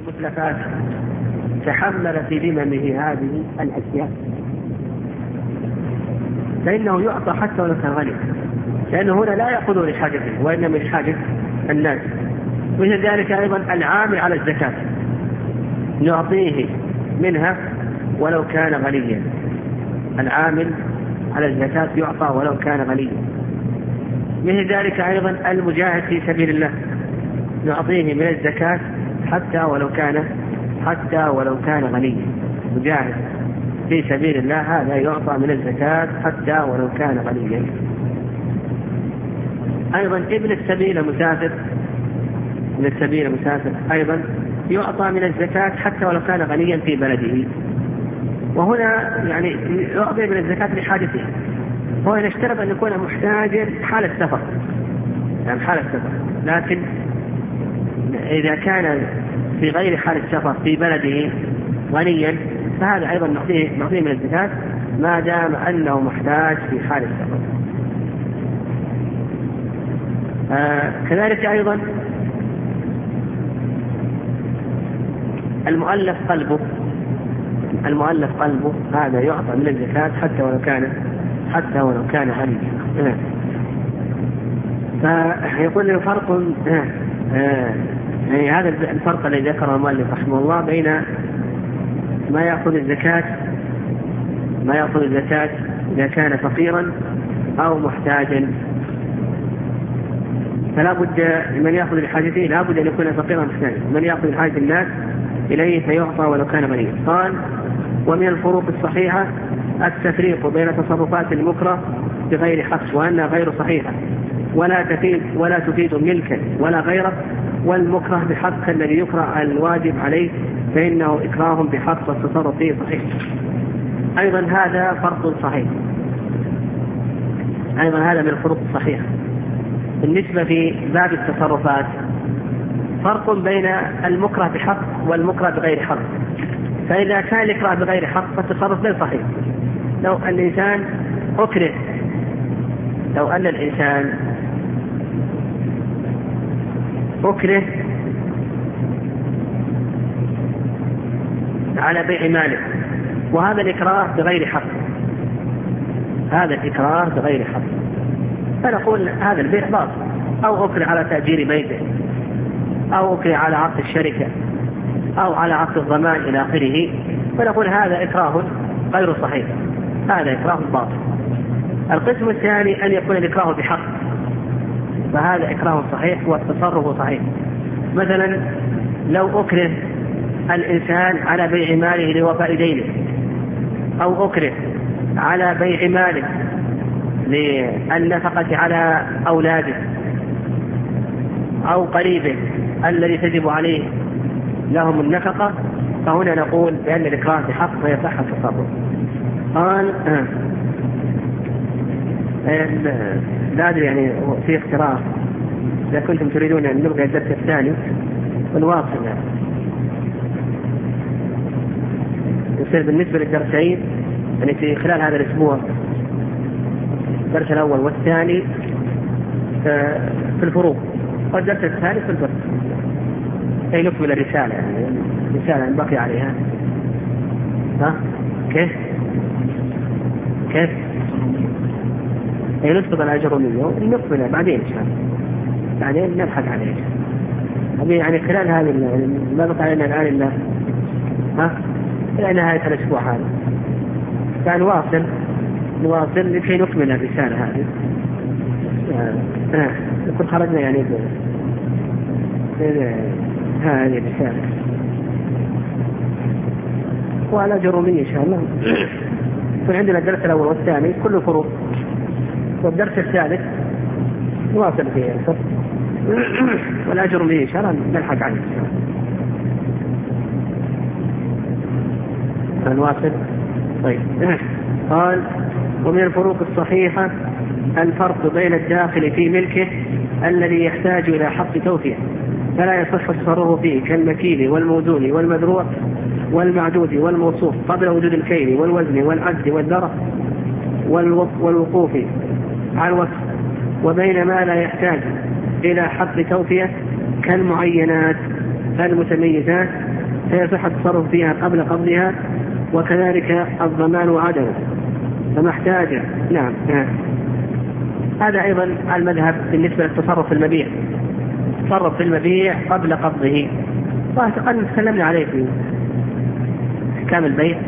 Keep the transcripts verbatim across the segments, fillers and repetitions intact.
المتلفات تحمل في ذممه هذه الأشياء فإنه يعطى حتى ولو كان غني، لأنه هنا لا يأخذه لحاجته وإنما لحاجة الناس. مثل ذلك أيضا العامل على الزكاة نعطيه منها ولو كان غنيا، العامل على الزكاة يعطى ولو كان غنيا. مثل ذلك أيضا المجاهد في سبيل الله نعطيه من الزكاة حتى ولو كان حتى ولو كان غنيا، مجاهد في سبيل الله هذا يعطى من الزكاة حتى ولو كان غنيا. أيضا ابن السبيل مسافر من السبيل مسافر أيضا يعطى من الزكاة حتى ولو كان غنيا في بلده، وهنا يعني يعطي من الزكاة لحاجته، هو يشترط أن يكون محتاجا حال السفر، يعني حال السفر، لكن إذا كان في غير حال السفر في بلده غنيا فهذا أيضا نعطيه, نعطيه من الزكاة ما دام أنه محتاج في حال السفر. آه كذلك أيضا المؤلف قلبه المؤلف قلبه هذا يعطى من الزكاة حتى ولو كان حتى ولو كان غنيا. فيقول له فرق يعني هذا الفرق الذي ذكره المؤلف رحمه الله بين ما يأخذ الزكاة ما يأخذ الزكاة إذا كان فقيرا أو محتاجا، فلا بد من يأخذ لحاجته لا بد أن يكون فقيرا محتاجا، من يأخذ لحاجة الناس إليه فيعطى ولو كان غنيا. قال ومن الفروق الصحيحة التفريق بين تصرفات المكره بغير حق وأنها غير صحيحة ولا تفيد ولا تفيد ملكا ولا غيره، والمكره بحق الذي يكره الواجب عليه فإنه إكراه بحق والتصرف فيه صحيح. أيضا هذا فرق صحيح، أيضا هذا من الفروق الصحيحة. بالنسبة في باب التصرفات فرق بين المكره بحق والمكره بغير حق، فإذا كان الإكراه بغير حق فالتصرف غير صحيح. لو أن الإنسان أكره لو أن الإنسان أكره على بيع ماله وهذا الإكراه بغير حق هذا الإكراه بغير حق فنقول هذا البيع باطل، أو أكره على تأجير بيته أو أكره على عقد الشركة أو على عقد الضمان إلى آخره، فنقول هذا إكراه غير صحيح، هذا إكراه باطل. القسم الثاني أن يكون الإكراه بحق، فهذا إكراه صحيح والتصرف صحيح. مثلا لو أكره الإنسان على بيع ماله لوفاء دينه، أو أكره على بيع ماله للنفقة على أولاده أو قريبه الذي تجب عليه لهم النفقة، فهنا نقول بأن الإكراه بحق فيصح التصرف. قال لا أدري يعني في اقتراح إذا كنتم تريدون أن نبقى الدرس الثاني ونواصل يعني. يصير بالنسبة للدرسين يعني في خلال هذا الأسبوع الدرس الأول والثاني في الفروق والدرس الثالث في الفرق، أي نكمل الرسالة يعني الرسالة بقي عليها. ها كيف كيف أي نسبة الأجرمية ونكملها بعدين إن شاء الله، بعدين نبحث عليه يعني خلال هذه ما بقى علينا الآن إلا ها إلى نهاية الأسبوع هذا، فنواصل نواصل لكي نكمل الرسالة هذه. آه. نكون خرجنا يعني هذه الرسالة وعلى جرومية إن شاء الله. يكون عندنا الدرس الأول والثاني كله فروق، والدرس الثالث نواصل فيه الفرق والأجر به إن شاء الله نلحق عليه. نواصل. طيب قال ومن الفروق الصحيحة الفرق بين الداخل في ملكه الذي يحتاج إلى حق توفية فلا يصح التصرف فيه كالمكيل والموزون والمذروع والمعدود والموصوف قبل وجود الكيل والوزن والعد والذرة والوقوف على الوقف، وبين ما لا يحتاج إلى حق توفية كالمعينات المتميزات فيصح التصرف فيها قبل قبضها، وكذلك الضمان وعدمه فما احتاج. نعم. هذا أيضا المذهب بالنسبة للتصرف في المبيع، التصرف في المبيع قبل قبضه، وقد تكلمنا عليه في أحكام البيع،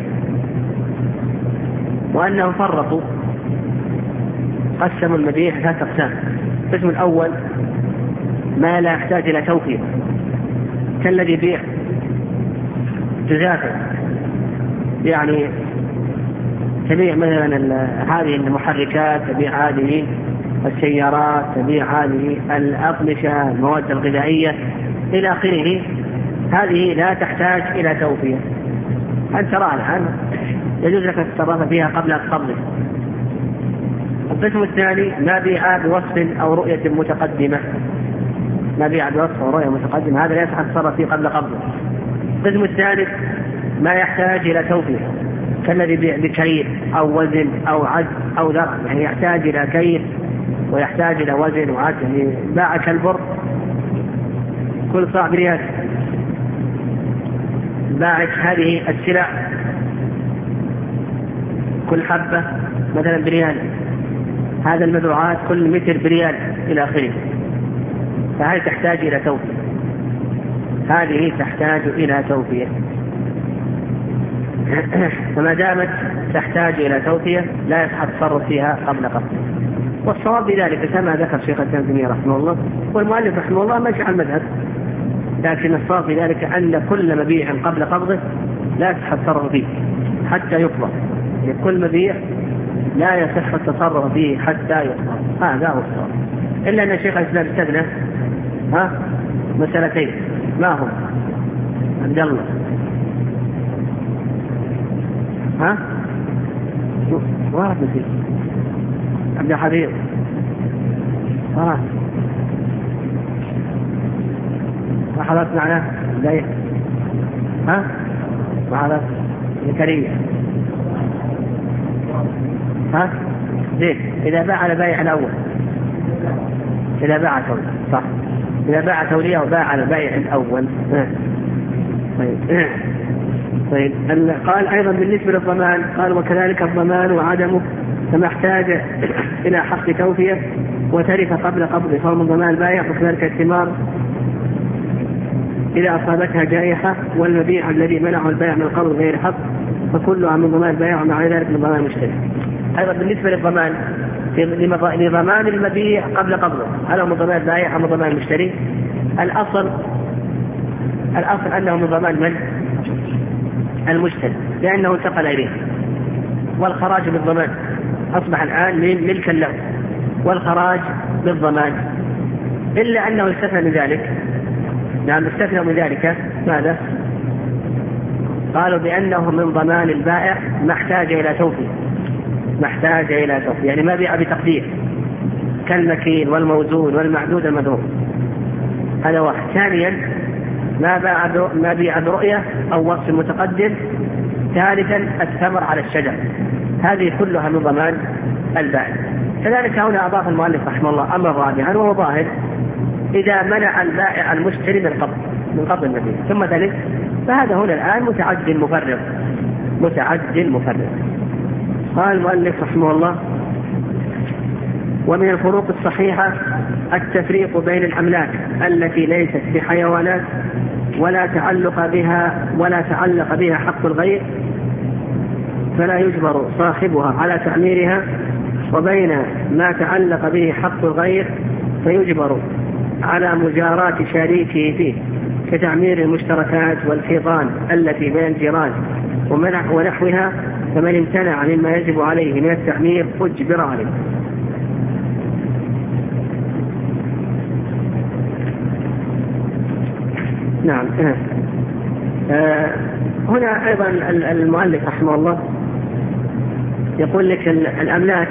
وأنهم فرقوا قسموا المبيع ثلاثة أقسام. القسم الأول ما لا يحتاج إلى توفير، كالذي يبيع جزافا، يعني تبيع مثلا هذه المحركات، تبيع هذه السيارات، تبيع هذه الأقمشة، المواد الغذائية إلى آخره، هذه لا تحتاج إلى توفير، أنت تراها الآن يجوز لك التصرف فيها قبل القبض. القسم الثاني ما بيع بوصف أو رؤية متقدمة، ما بيع بوصف أو رؤية متقدمة، هذا لا يصح التصرف فيه قبل قبضه. القسم الثالث ما يحتاج إلى توفير، كالذي يبيع بكيل أو وزن أو عد أو ذر، يعني يحتاج إلى كيل ويحتاج إلى وزن وعد، يعني باعك البر كل صاع بريال، باعك هذه السلع كل حبة مثلا بريال، هذا المبيعات كل متر بريال إلى آخره، فهذه تحتاج إلى توفير، هذه تحتاج إلى توفير. فما دامت تحتاج إلى توفير لا يصح التصرف فيها قبل قبض. والصواب بذلك كما ذكر شيخ الإسلام ابن تيمية رحمه الله والمؤلف رحمه الله ماشي على المذهب، لكن الصواب بذلك أن كل مبيع قبل قبضه لا يصح التصرف فيه حتى يقبض، يعني كل مبيع لا يصح التصرف فيه حتى يقبض، هذا هو الصواب. إلا أن شيخ الإسلام استثنى ها مسألتين، ما هم؟ عبد الله ها واحد مثل عبد الحبيب ها ما حضرت معنا زي ها ما حضرت زكريا ها زين. إذا باع على بائع الأول، إذا باع تولي صح، إذا باع توليه وباع على البائع الأول. طيب طيب قال أيضا بالنسبة للضمان، قال وكذلك الضمان وعدمه فما احتاج إلى حق توفية وترك قبل قبض فهو من ضمان البائع، وكذلك الثمار إذا أصابتها جائحة، والمبيع الذي منعه البائع من القبض غير حق فكلها من ضمان البائع ومع ذلك من ضمان المشتري. أيضا بالنسبة للضمان لضمان المبيع قبل قبضه، هل هو من ضمان البائع أو من ضمان المشتري؟ الأصل الأصل أنه من ضمان من؟ المشتري، لأنه انتقل إليه، والخراج بالضمان أصبح الآن من ملكا له، والخراج بالضمان، إلا أنه استثنى من ذلك. نعم استثنى من ذلك ماذا؟ قالوا بأنه من ضمان البائع ما احتاج إلى توفير، ما احتاج إلى توفير، يعني ما بيع بتقدير كالمكين والموزون والمعدود المدعو، هذا واحد. ثانيا ما باع ما بيع برؤية أو وصف متقدم. ثالثا الثمر على الشجر، هذه كلها من ضمان البائع. كذلك هنا أضاف المؤلف رحمه الله أمر رابعا وهو ظاهر، إذا منع البائع المشتري من قبض من قبض المبيع ثم ذلك، فهذا هنا الآن متعد مفرط متعد مفرط. قال المؤلف رحمه الله ومن الفروق الصحيحة التفريق بين الأملاك التي ليست بحيوانات ولا تعلق بها ولا تعلق بها حق الغير فلا يجبر صاحبها على تعميرها، وبين ما تعلق به حق الغير فيجبر على مجاراة شريكه فيه كتعمير المشتركات والحيطان التي بين الجيران ونحوها، فمن امتنع مما يجب عليه من التعمير أجبر عليه. نعم. آه هنا أيضا المؤلف رحمه الله يقول لك الأملاك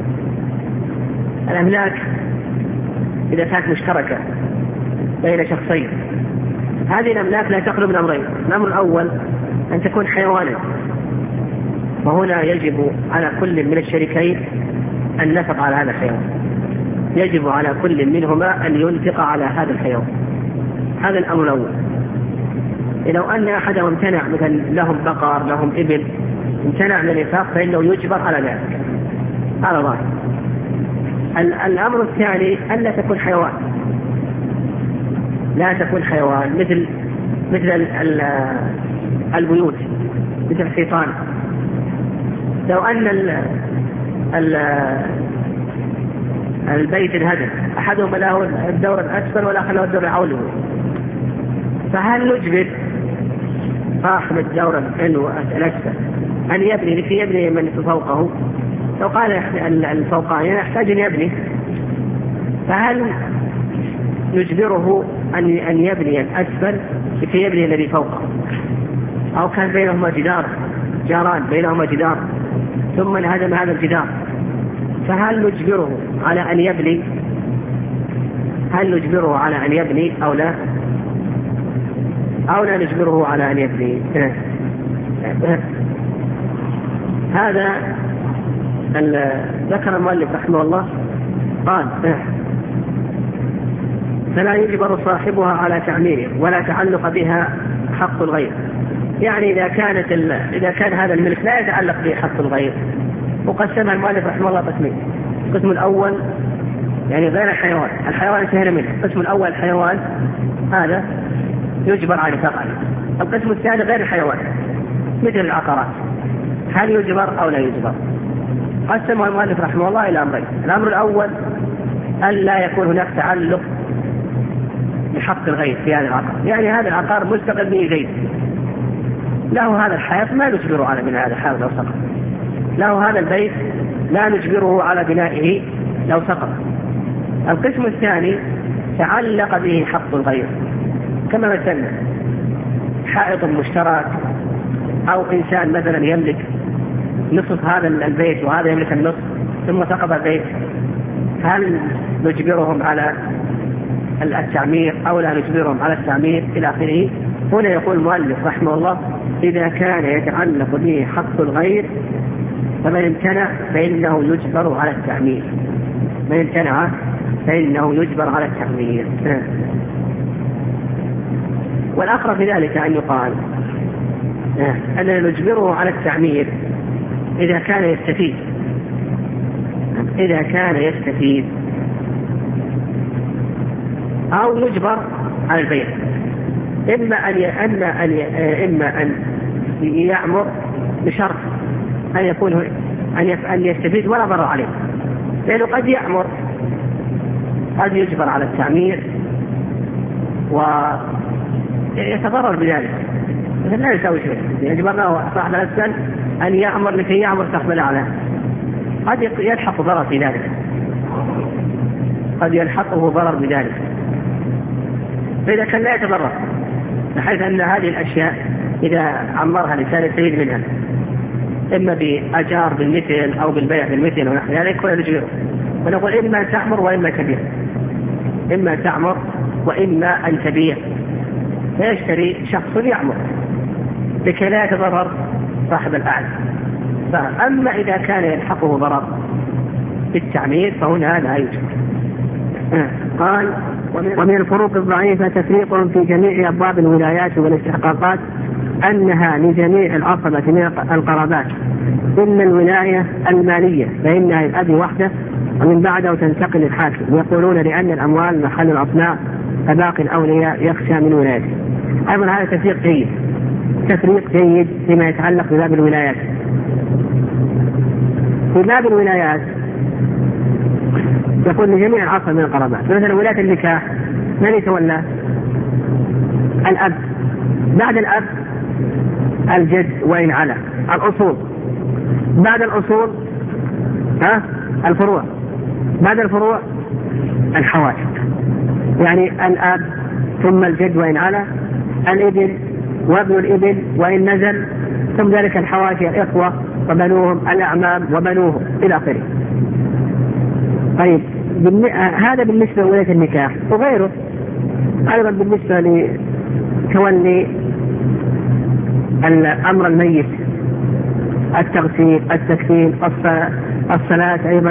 الأملاك إذا كانت مشتركة بين شخصين، هذه الأملاك لا تخلو من أمرين. الأمر الأول أن تكون حيوانا، وهنا يجب على كل من الشريكين أن ينفق على هذا الحيوان، يجب على كل منهما أن ينفق على هذا الحيوان، هذا الأمر الأول. لو أن أحدهم امتنع، مثلا لهم بقر لهم إبل، امتنع من الإنفاق فإنه يجبر على ذلك. هذا ظاهر. الأمر الثاني ألا تكون حيوان، لا تكون حيوان مثل مثل البيوت، مثل الحيطان. لو أن ال ال البيت انهدم، أحدهم له الدور الأسفل والآخر له الدور العلوي، فهل نجبر صاحب الدور الأسفل أن يبني لكي يبني من فوقه؟ لو قال الفوقاني يحتاج أن يبني، فهل نجبره أن يبني الأسفل لكي يبني الذي فوقه؟ أو كان بينهما جدار، جاران بينهما جدار ثم انهدم هذا الجدار، فهل نجبره على أن يبني؟ هل نجبره على أن يبني أو لا؟ أو لا نجبره على أن يبني؟ هذا ذكر المؤلف رحمه الله قال: فلا يجبر صاحبها على تعميره ولا تعلق بها حق الغير. يعني إذا كانت إذا كان هذا الملك لا يتعلق به حق الغير. وقسمها المؤلف رحمه الله قسمين: القسم الأول يعني غير الحيوان، الحيوان انتهينا منه، القسم الأول الحيوان هذا يجبر على فقط. القسم الثاني غير الحيوان مثل العقارات، هل يجبر أو لا يجبر؟ قسمها المؤلف رحمه الله إلى أمرين: الأمر الأول ألا يكون هناك تعلق بحق الغير في هذا العقار، يعني هذا العقار مستقل به زيد، له هذا الحائط ما نجبره على بناء هذا الحائط لو سقط، له هذا البيت لا نجبره على بنائه لو سقط. القسم الثاني تعلق به حق الغير، كما مثلا حائط مشترك أو إنسان مثلا يملك نصف هذا البيت وهذا يملك النصف ثم سقط البيت، هل نجبرهم على التعمير أو لا نجبرهم على التعمير إلى آخره؟ هنا يقول المؤلف رحمه الله: إذا كان يتعلق به حق الغير فمن امتنع فإنه يجبر على التعمير، من امتنع فإنه يجبر على التعمير. والأقرب في ذلك أن يقال أننا نجبره على التعمير إذا كان يستفيد، إذا كان يستفيد أو يجبر على البيع، إما أن أن إما أن يعمر بشرط أن يكون أن يستفيد ولا ضرر عليه، لأنه قد يعمر قد يجبر على التعمير ويتضرر بذلك، مثل لا يساوي شيء. يجبرنا صاحب الأسفل أن يعمر لكي يعمر صاحب الأعلى، قد يلحق ضرر في ذلك، قد يلحقه ضرر بذلك، فإذا كان لا يتضرر، بحيث أن هذه الأشياء إذا عمرها الإنسان يستفيد منها إما بأجار بالمثل أو بالبيع بالمثل ونحن ذلك، ولا نجبره، ونقول إما أن تعمر وإما تبيع، إما أن تعمر وإما أن تبيع، فيشتري شخص يعمر لكي لا يتضرر صاحب الأعلى. فأما إذا كان يلحقه ضرر بالتعمير فهنا لا يوجد. قال: ومن الفروق الضعيفة تفريق في جميع أبواب الولايات والاستحقاقات أنها لجميع العصبة من القرابات إلا الولاية المالية فإنها للأب وحده ومن بعده تنتقل للحاكم، يقولون لأن الأموال محل الأصناع فباقي الأولياء يخشى من ولايته. أيضا هذا تفريق جيد، تفريق جيد فيما يتعلق بباب الولايات. في باب الولايات يقول لجميع العصبة من القرابات، مثلا ولاية النكاح من يتولى؟ الأب، بعد الأب الجد وإن على، الأصول، بعد الأصول ها الفروع، بعد الفروع الحواشي، يعني الأب ثم الجد وإن على، الابن وابن الابن وإن نزل، ثم ذلك الحواشي الإخوة وبنوهم، الأعمام وبنوهم إلى آخره. طيب هذا بالنسبة لولاية النكاح، وغيره أيضا بالنسبة لتولي الأمر الميت، التغسيل، التكفين، الصلاة، أيضا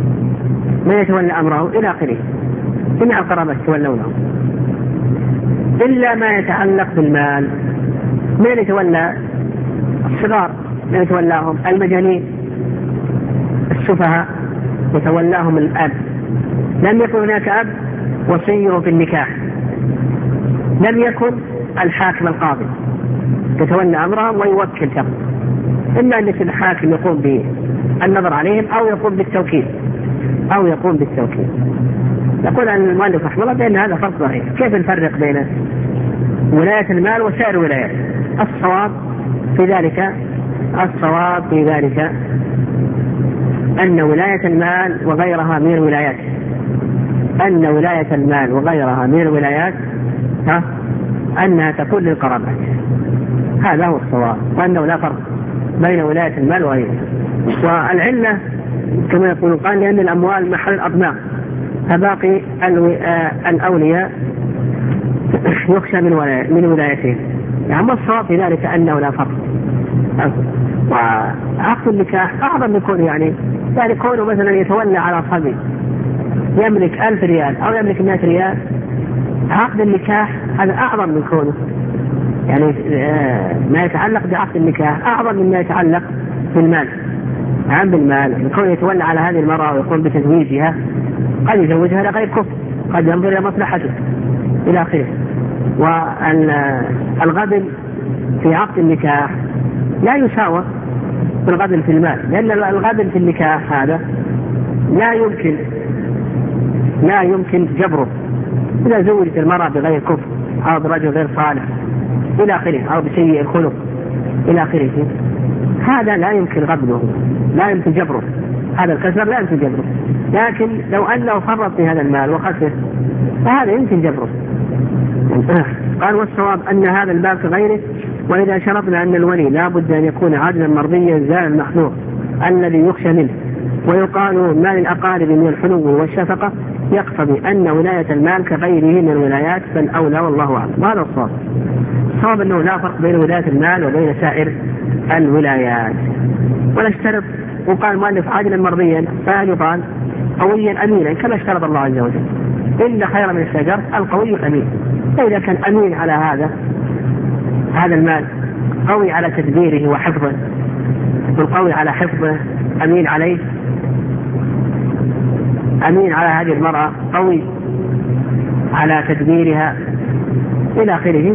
من يتولى أمره إلى آخره، جميع القرابة يتولونه. إلا ما يتعلق بالمال. من يتولى؟ الصغار، من يتولاهم؟ المجانين السفهاء يتولاهم الأب. لم يكن هناك أب وصيه في النكاح، لم يكن الحاكم القاضي يتولى أمرهم ويوكل شخص، إما أن الحاكم يقوم بالنظر عليهم أو يقوم بالتوكيل أو يقوم بالتوكيل. يقول أن المؤلف رحمه الله بأن هذا فرق ضعيف. كيف نفرق بين ولاية المال وسائر الولايات؟ الصواب في ذلك الصواب في ذلك أن ولاية المال وغيرها من الولايات أن ولاية المال وغيرها من الولايات ها أنها تكون للقرابات. هذا هو الصواب، وأنه لا فرق بين ولاية المال وغيرها. والعلة كما يقول قال لأن الأموال محل الأطماع، فباقي الأولياء يخشى من من ولايتهم. يعني الصواب في ذلك أنه لا فرق. وعقد النكاح أعظم يكون يعني يعني كونه مثلا يتولى على صبي يملك ألف ريال أو يملك مئة ريال، عقد النكاح هذا أعظم من كونه يعني ما يتعلق بعقد النكاح أعظم مما يتعلق بالمال. عن بالمال يكون يتولى على هذه المرأة ويقوم بتزويجها، قد يزوجها لغير كفر، قد ينظر إلى مصلحته إلى آخره. والغبن في عقد النكاح لا يساوى بالغبن في المال، لأن الغبن في النكاح هذا لا يمكن لا يمكن جبره. إذا زوجت المرأة بغير كفر أو برجل غير صالح إلى آخره أو بسيء الخلق إلى آخره، هذا لا يمكن غبنه، لا يمكن جبره، هذا الكسر لا يمكن جبره. لكن لو أنه فرط في هذا المال وخسر فهذا يمكن جبره. قال والصواب أن هذا الباب كغيره، وإذا شرطنا أن الولي لا بد أن يكون عدلا مرضيا زال المحذور الذي يخشى منه، ويقال مال الأقارب من الحنو والشفقة، يقتضي أن ولاية المال كغيره من الولايات فالأولى والله أعلم. وهذا الصواب. الصواب أنه لا فرق بين ولاية المال وبين سائر الولايات. ولا اشترط، وقال المؤلف عادلا مرضيا، فيقال قويا أمينا كما اشترط الله عز وجل، إن خير من الشجر القوي الأمين. فإذا كان أمين على هذا هذا المال، قوي على تدبيره وحفظه، والقوي على حفظه، أمين عليه، أمين على هذه المرأة، قوي على تدبيرها إلى آخره،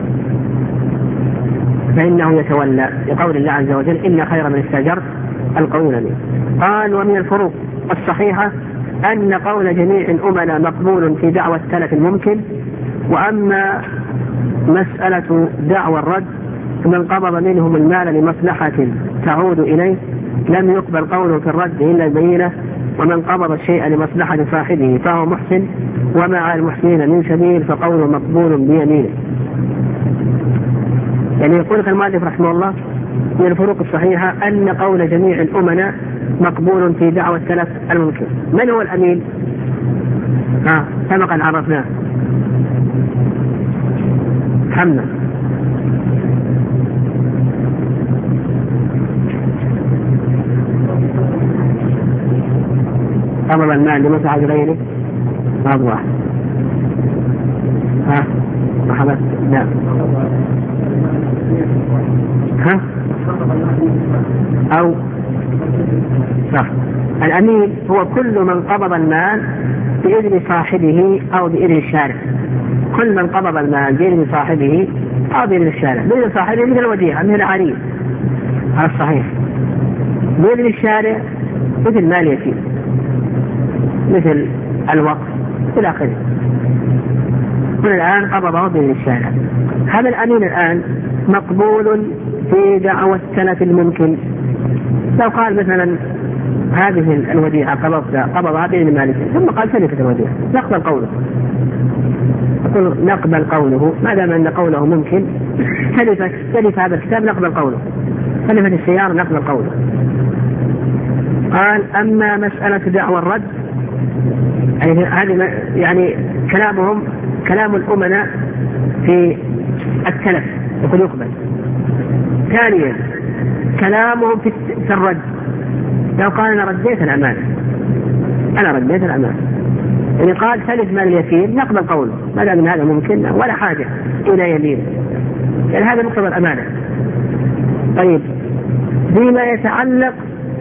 فإنه يتولى لقول الله عز وجل إن خير من استأجرت القوي الأمين. قال ومن الفروق الصحيحة أن قول جميع الأمناء مقبول في دعوى التلف الممكن، وأما مسألة دعوى الرد من قبض منهم المال لمصلحة تعود إليه لم يقبل قوله في الرد إلا البينة، ومن قبض الشيء لمصلحة صاحبه فهو محسن، ومع المحسنين من سبيل فقوله مقبول بيمينه. يعني يقول المؤلف رحمه الله من الفروق الصحيحة أن قول جميع الأمناء مقبول في دعوى التلف الممكن. من هو الأمين؟ ها سبقا عرفناه، حمنا قبض المال لمصلحة غيره هذا واحد. ها مرحبا لا ها أو صح. الأمين هو كل من قبض المال بإذن صاحبه أو بإذن الشارع، كل من قبض المال بإذن صاحبه أو بإذن الشارع. بإذن صاحبه مثل الوديعة مثل العريس، هذا الصحيح. بإذن الشارع مثل مال يتيم مثل الوقف إلى آخره. من الآن قبضه بإذن الشارع. هذا الأمين الآن مقبول في دعوى التلف الممكن. لو قال مثلا هذه الوديعة قبضها قبضها بإذن مالك ثم قال تلفت الوديعة، نقبل قوله، نقول نقبل قوله ما دام أن قوله ممكن. تلفت تلف هذا الكتاب نقبل قوله، تلفت السيارة نقبل قوله. قال أما مسألة دعوى الرد هذه يعني كلامهم كلام الأمناء في التلف يقول يقبل. ثانيا كلامهم في الرد، لو قال أنا رديت الأمانة أنا رديت الأمانة يعني قال سلف مال اليتيم نقبل قوله ما دام هذا ممكن ولا حاجة إلى يمين، يعني هذا مقتضى الأمانة. طيب فيما يتعلق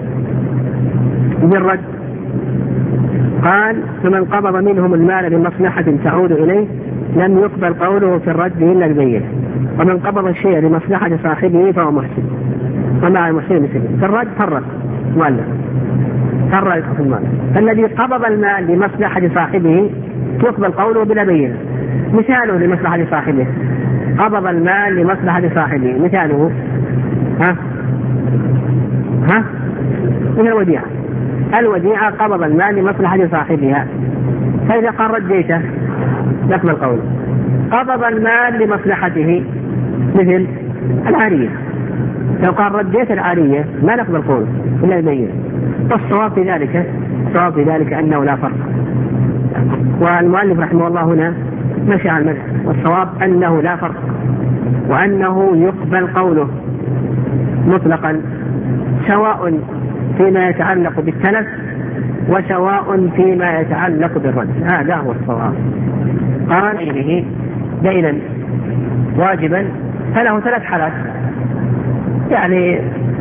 بالرد قال فمن قبض منهم المال بمصلحة تعود إليه لم يقبل قوله في الرد إلا البينة، ومن قبض الشيء لمصلحة صاحبه فهو محسن ومع المحسن مثله. في الرد فرق مؤلف فرق في المال، فالذي قبض المال لمصلحة صاحبه يقبل قوله بلا بينة. مثاله لمصلحة صاحبه، قبض المال لمصلحة صاحبه مثاله ها ها من الوديعة، الوديعة قبض المال لمصلحة صاحبها، فإذا قال رديته نقبل قوله. قبض المال لمصلحته مثل العارية، لو قال رديت العارية ما نقبل قوله إلا البينة. والصواب في ذلك الصواب في ذلك أنه لا فرق، والمؤلف رحمه الله هنا مشى على المذهب، والصواب أنه لا فرق وأنه يقبل قوله مطلقا سواء فيما يتعلق بالتلف وسواء فيما يتعلق بالرد، هذا هو الصواب. قال إليه دينا واجبا فله ثلاث حالات، يعني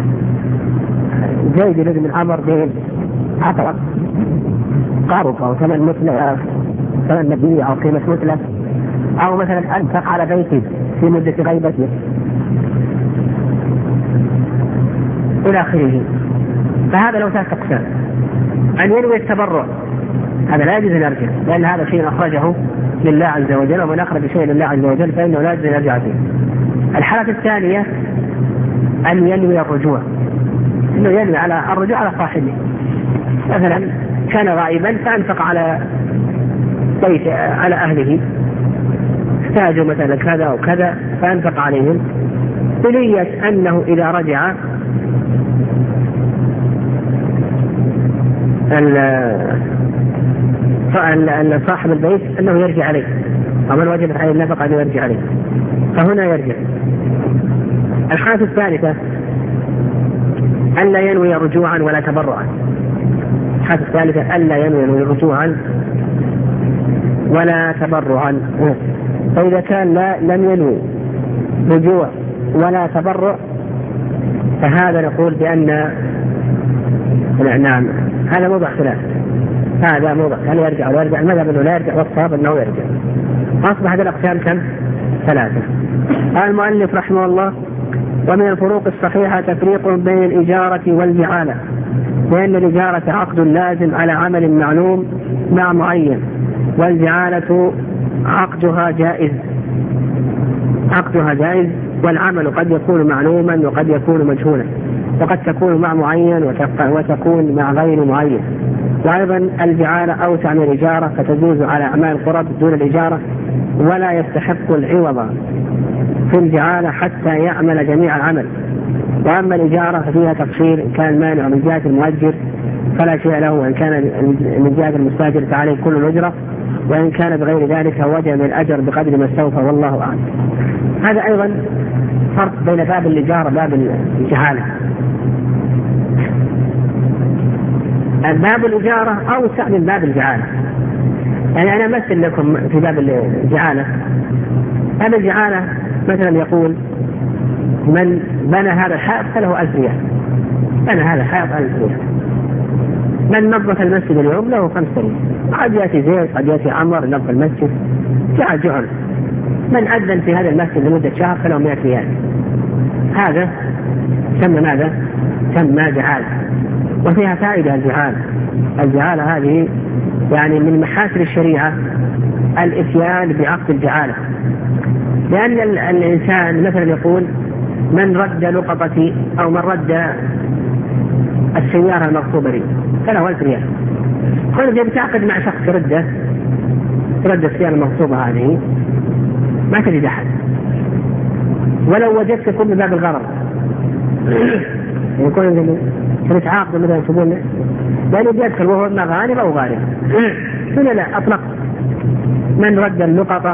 زيد بن من عمر دين عطرق قارب أو ثمن مثل ثمن نبي أو قيمة مثله، أو مثلا أنفق على بيته في مدة غيبته إلى آخره. فهذا لو ثلاث أقسام. أن ينوي التبرع هذا لا يجوز أن يرجع، لأن هذا شيء أخرجه لله عز وجل، ومن أخرج شيء لله عز وجل فإنه لا يجوز أن يرجع فيه. الحالة الثانية أن ينوي الرجوع، إنه ينوي على الرجوع على صاحبه، مثلا كان غائبا فأنفق على بيت على أهله، احتاجوا مثلا كذا أو كذا فأنفق عليهم بنية أنه إذا رجع صاحب البيت أنه يرجع عليه، ومن وجب عليه النفقة أنه يرجع عليه، فهنا يرجع. الحالة الثالثة ألا ينوي رجوعا ولا تبرعا. الحالة الثالثة ألا ينوي رجوعا ولا تبرعا. فإذا كان لا لم ينوي رجوع ولا تبرع فهذا نقول بأن نعم هذا موضع خلاف، هذا موضع هل يرجع ولا يرجع، المذهب أنه لا يرجع والصواب أنه يرجع. أصبح هذه الأقسام كم؟ ثلاثة. قال المؤلف رحمه الله ومن الفروق الصحيحة تفريق بين الإجارة والجعالة، لأن الإجارة عقد لازم على عمل معلوم مع معين، والجعالة عقدها جائز عقدها جائز والعمل قد يكون معلوما وقد يكون مجهولا، وقد تكون مع معين وتكون مع غير معين. وأيضا الجعالة أوسع من الإجارة فتجوز على أعمال القرب دون الإجارة، ولا يستحق العوض في الجعالة حتى يعمل جميع العمل. وأما الإجارة ففيها تفصيل، إن كان مانع من جهة المؤجر فلا شيء له، وإن كان من جهة المستاجر فعليه كل الأجرة، وإن كان بغير ذلك وجب الأجر بقدر ما استوفى والله أعلم. هذا أيضا فرق بين باب الإجارة وباب الجعالة. باب الإجارة أوسع من باب الجعالة، يعني أنا أمثل لكم في باب الجعالة. باب الجعالة مثلا يقول من بنى هذا الحائط فله ألف ريال، بنى هذا الحائط ألف ريال. من نظف المسجد اليوم له خمسة ريال، قد يأتي زيد قد يأتي عمر ينظف المسجد جاء جعل. من أذن في هذا المسجد لمدة شهر فله مئة ريال. هذا سمى ماذا؟ سمى جعالة، وفيها فائدة. الجعالة الجعالة هذه يعني من محاسن الشريعة الإتيان بعقد الجعالة، لأن الإنسان مثلا يقول من رد لقطتي أو من رد السيارة المغصوبة لي فله ألف ريال. كل جاي بتعقد مع شخص رده رد السيارة المغصوبة هذه ما تجد أحد، ولو وجدت يكون من باب الغرر يكون نتعاقد مثلا يسمونه لأنه بيدخل وهو إما غالب أو غالب. هنا لا أطلق من رد اللقطة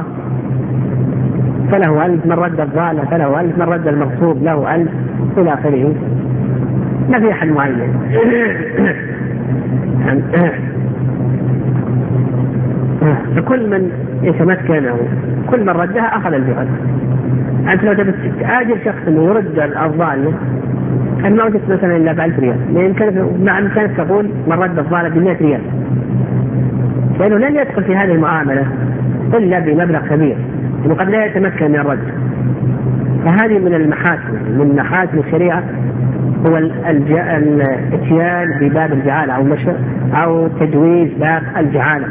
فله ألف، من رد الضالة فله ألف، من رد المغصوب له ألف إلى آخره، ما في أحد معين. فكل من يتمكن أو كل من ردها أخذ الجعل. أنت لو تبي تآجر شخص إنه يرد الضالة ما وجدت مثلا إلا بألف ريال، يمكن مع إمكانك تقول من رد الضالة بمئة ريال، لأنه لن يدخل في هذه المعاملة إلا بمبلغ كبير وقد لا يتمكن من الرد. فهذه من المحاسن من محاسن الشريعة هو الاتيان بباب الجعالة أو نشر أو تجويز باب الجعالة.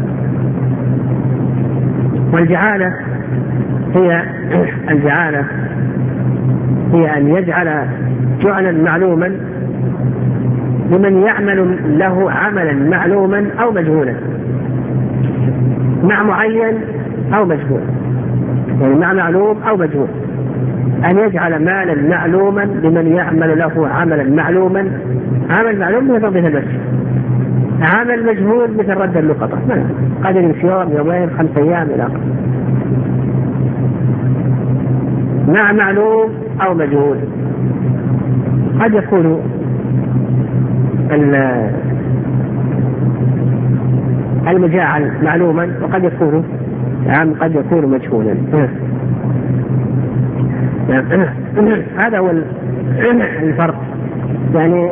والجعالة هي الجعالة هي أن يجعل جعلا معلوما لمن يعمل له عملا معلوما أو مجهولا، مع معين أو مجهول، يعني مع معلوم أو مجهول. أن يجعل مالا معلوما لمن يعمل له عملا معلوما، عمل معلوم مثل تنظيف المسجد، عمل مجهول مثل رد اللقطة قد يمشي يوم يومين خمس أيام إلى آخره، مع معلوم أو مجهول. قد يكون المجاعل معلوما وقد يكون عام قد يكون مجهولا. هذا هو الفرق. يعني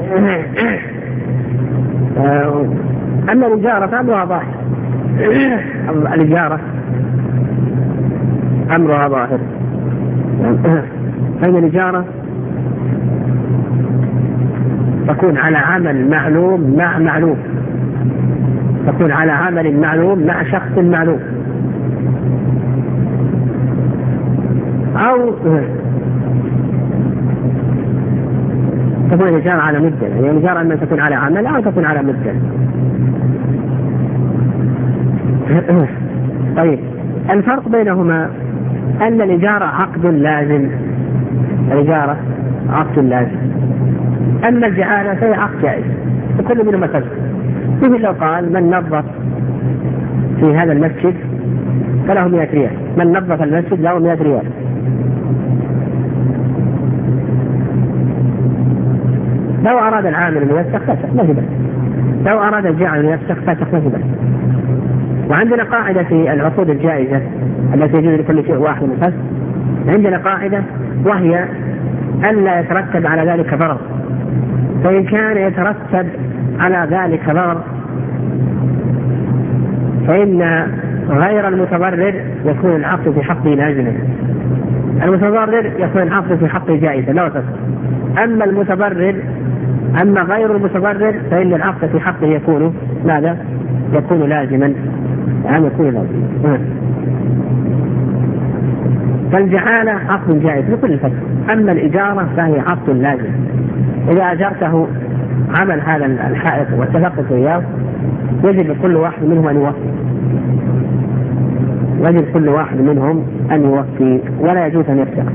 أما الإجارة فأمرها ظاهر، الإجارة أمرها ظاهر. فإن الإجارة تكون على عمل معلوم مع معلوم، تكون على عمل معلوم مع شخص معلوم، أو تكون الإجارة على مدة، يعني الإجارة أن تكون على عمل أو تكون على مدة. طيب الفرق بينهما أن الإجارة عقد لازم، الإجارة عقد لازم، أما الجعالة فهي عقد جائز وكل منهما تجوز. مثل لو قال من نظف في هذا المسجد فله مئة ريال، من نظف المسجد له مئة ريال. لو أراد العامل أن يفسخ فسخ ما في بأس، لو أراد الجاعل أن يفسخ فسخ ما في بأس. وعندنا قاعدة في العقود الجائزة التي يجوز لكل شيء واحد من الفسخ، عندنا قاعدة وهي ألا يترتب على ذلك ضرر، فإن كان يترتب على ذلك ضرر فإن غير المتضرر يكون العقد في حقه لازما، المتضرر يكون العقد في حقه جائزا لا تفسخ. أما المتضرر أما غير المتضرر فإن العقد في حقه يكون ماذا؟ يكون لازما، يعني يكون لازما. فالجعالة عقد جائز لكل فسخ، أما الإجارة فهي عقد لازم. إذا أجرته عمل هذا الحائط واتفقت إياه يجب كل واحد منهم أن يوفي، يجب كل واحد منهم أن يوفي ولا يجوز أن يفسخ.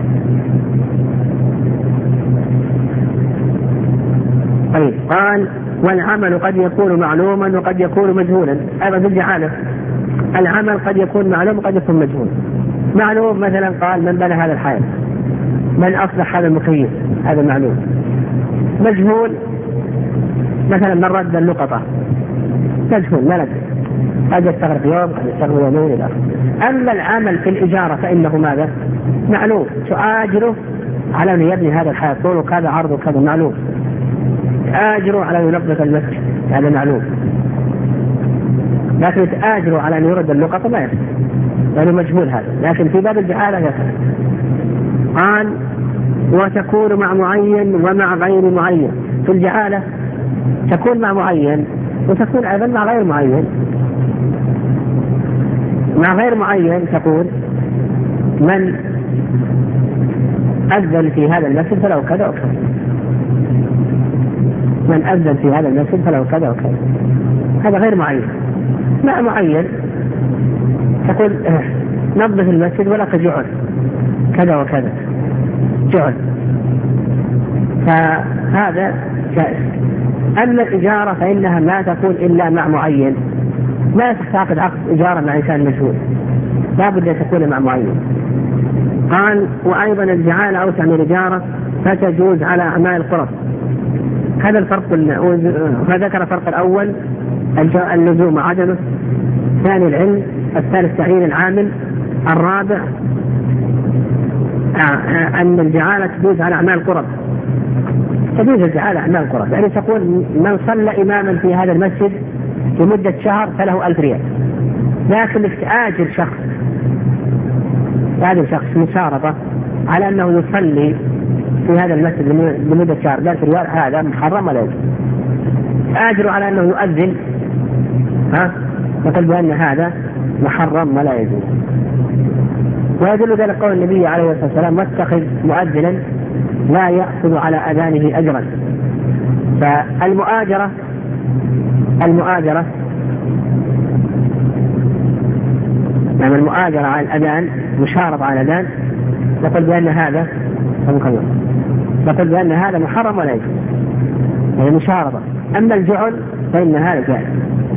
طيب قال والعمل قد يكون معلوما وقد يكون مجهولا. أيضا في الجعالة العمل قد يكون معلوم وقد يكون مجهول. معلوم مثلا قال من بنى هذا الحائط، من أصلح هذا المكيف، هذا معلوم. مجهول مثلا من رد اللقطة، مجهول ما ندري، قد يستغرق يوم قد يستغرق يومين إلى آخره. أما العمل في الإجارة فإنه ماذا؟ معلوم، تؤاجره على أن يبني هذا الحائط، طوله كذا عرضه كذا معلوم، تآجره على أن ينظف المسجد هذا معلوم، لكن تآجره على أن يرد اللقطة ما يفعل لأنه مجهول هذا. لكن في باب الجعالة يفعل. قال وتكون مع معين ومع غير معين. في الجعالة تكون مع معين وتكون أيضا مع غير معين. مع غير معين تكون من أذن في هذا المسجد فله كذا وكذا، من أذن في هذا المسجد فله كذا وكذا، هذا غير معين. مع معين تقول نظف المسجد ولك جعل كذا وكذا جعل، فهذا جائز. أما الإجارة فإنها لا تكون إلا مع معين، لا تستعقد عقد إجارة مع إنسان مجهول، لا بد أن تكون مع معين. قال وأيضا الجعالة أوسع من الإجارة فتجوز على أعمال القرب. هذا الفرق، فذكر الفرق الأول اللزوم عدمه، الثاني العلم، الثالث تعيين العامل، الرابع أن الجعالة تجوز على أعمال القرب، تجوز الجعالة أعمال القرب، يعني تقول من صلى إماما في هذا المسجد لمدة شهر فله ألف ريال، لكن تآجر شخص هذا شخص مشارطة على أنه يصلي في هذا المسجد لمدة شهر بألف ريال، هذا محرم ولا يجوز. آجر على أنه يؤذن، ها نقول بأن هذا محرم ولا يجوز. ويدل ذلك قول النبي عليه الصلاة والسلام: واتخذ مؤذنا لا يأخذ على أذانه أجرا. فالمؤاجرة المؤاجرة يعني المؤاجرة على الأذان، مشارطة على الأذان، نقول بأن هذا نقول بأن هذا محرم ولا يجوز، يعني مشارطة. أما الجعل فإن هذا جائز.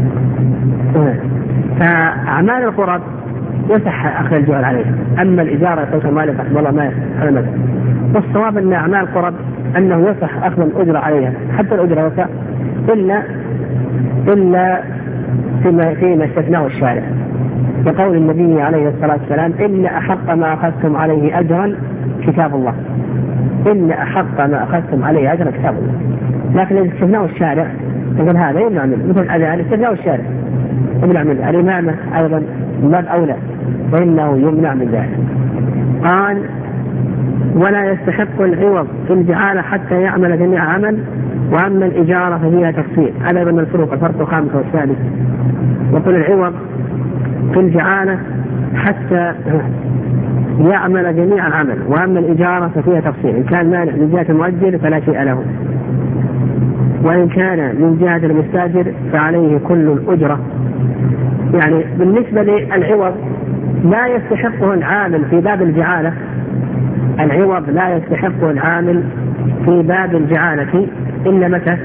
فأعمال القرب يصح أخذ الجعل عليها، أما الإجارة يقول مالك رحمه الله ما يصح. والصواب أن أعمال القرب أنه يصح أخذ الأجرة عليها، حتى الأجرة يصح إلا إلا فيما فيما استثناه الشارع، بقول النبي عليه الصلاة والسلام: إن أحق ما أخذتم عليه أجرا كتاب الله. إن أحق ما أخذتم عليه أجرا كتاب الله. لكن إذا استثناه الشارع يقول هذا يمنع منه، مثل الأذان استثناه الشارع يمنع منه، الإمامة أيضا باب أولى فإنه يمنع من ذلك. قال: ولا يستحق العوض في الجعالة حتى يعمل جميع عمل، وأما الإجارة فهي تفصيل. هذا من الفروق، الفرق الخامس والسادس. وقل العوض في الجعالة حتى يعمل جميع العمل، وأما الإجارة ففيها تفصيل. إن كان مانع من جهة المؤجر فلا شيء له، وإن كان من جهة المستاجر فعليه كل الأجرة. يعني بالنسبة للعوض لا يستحقه العامل في باب الجعالة، العوض لا يستحقه العامل في باب الجعالة إلا متى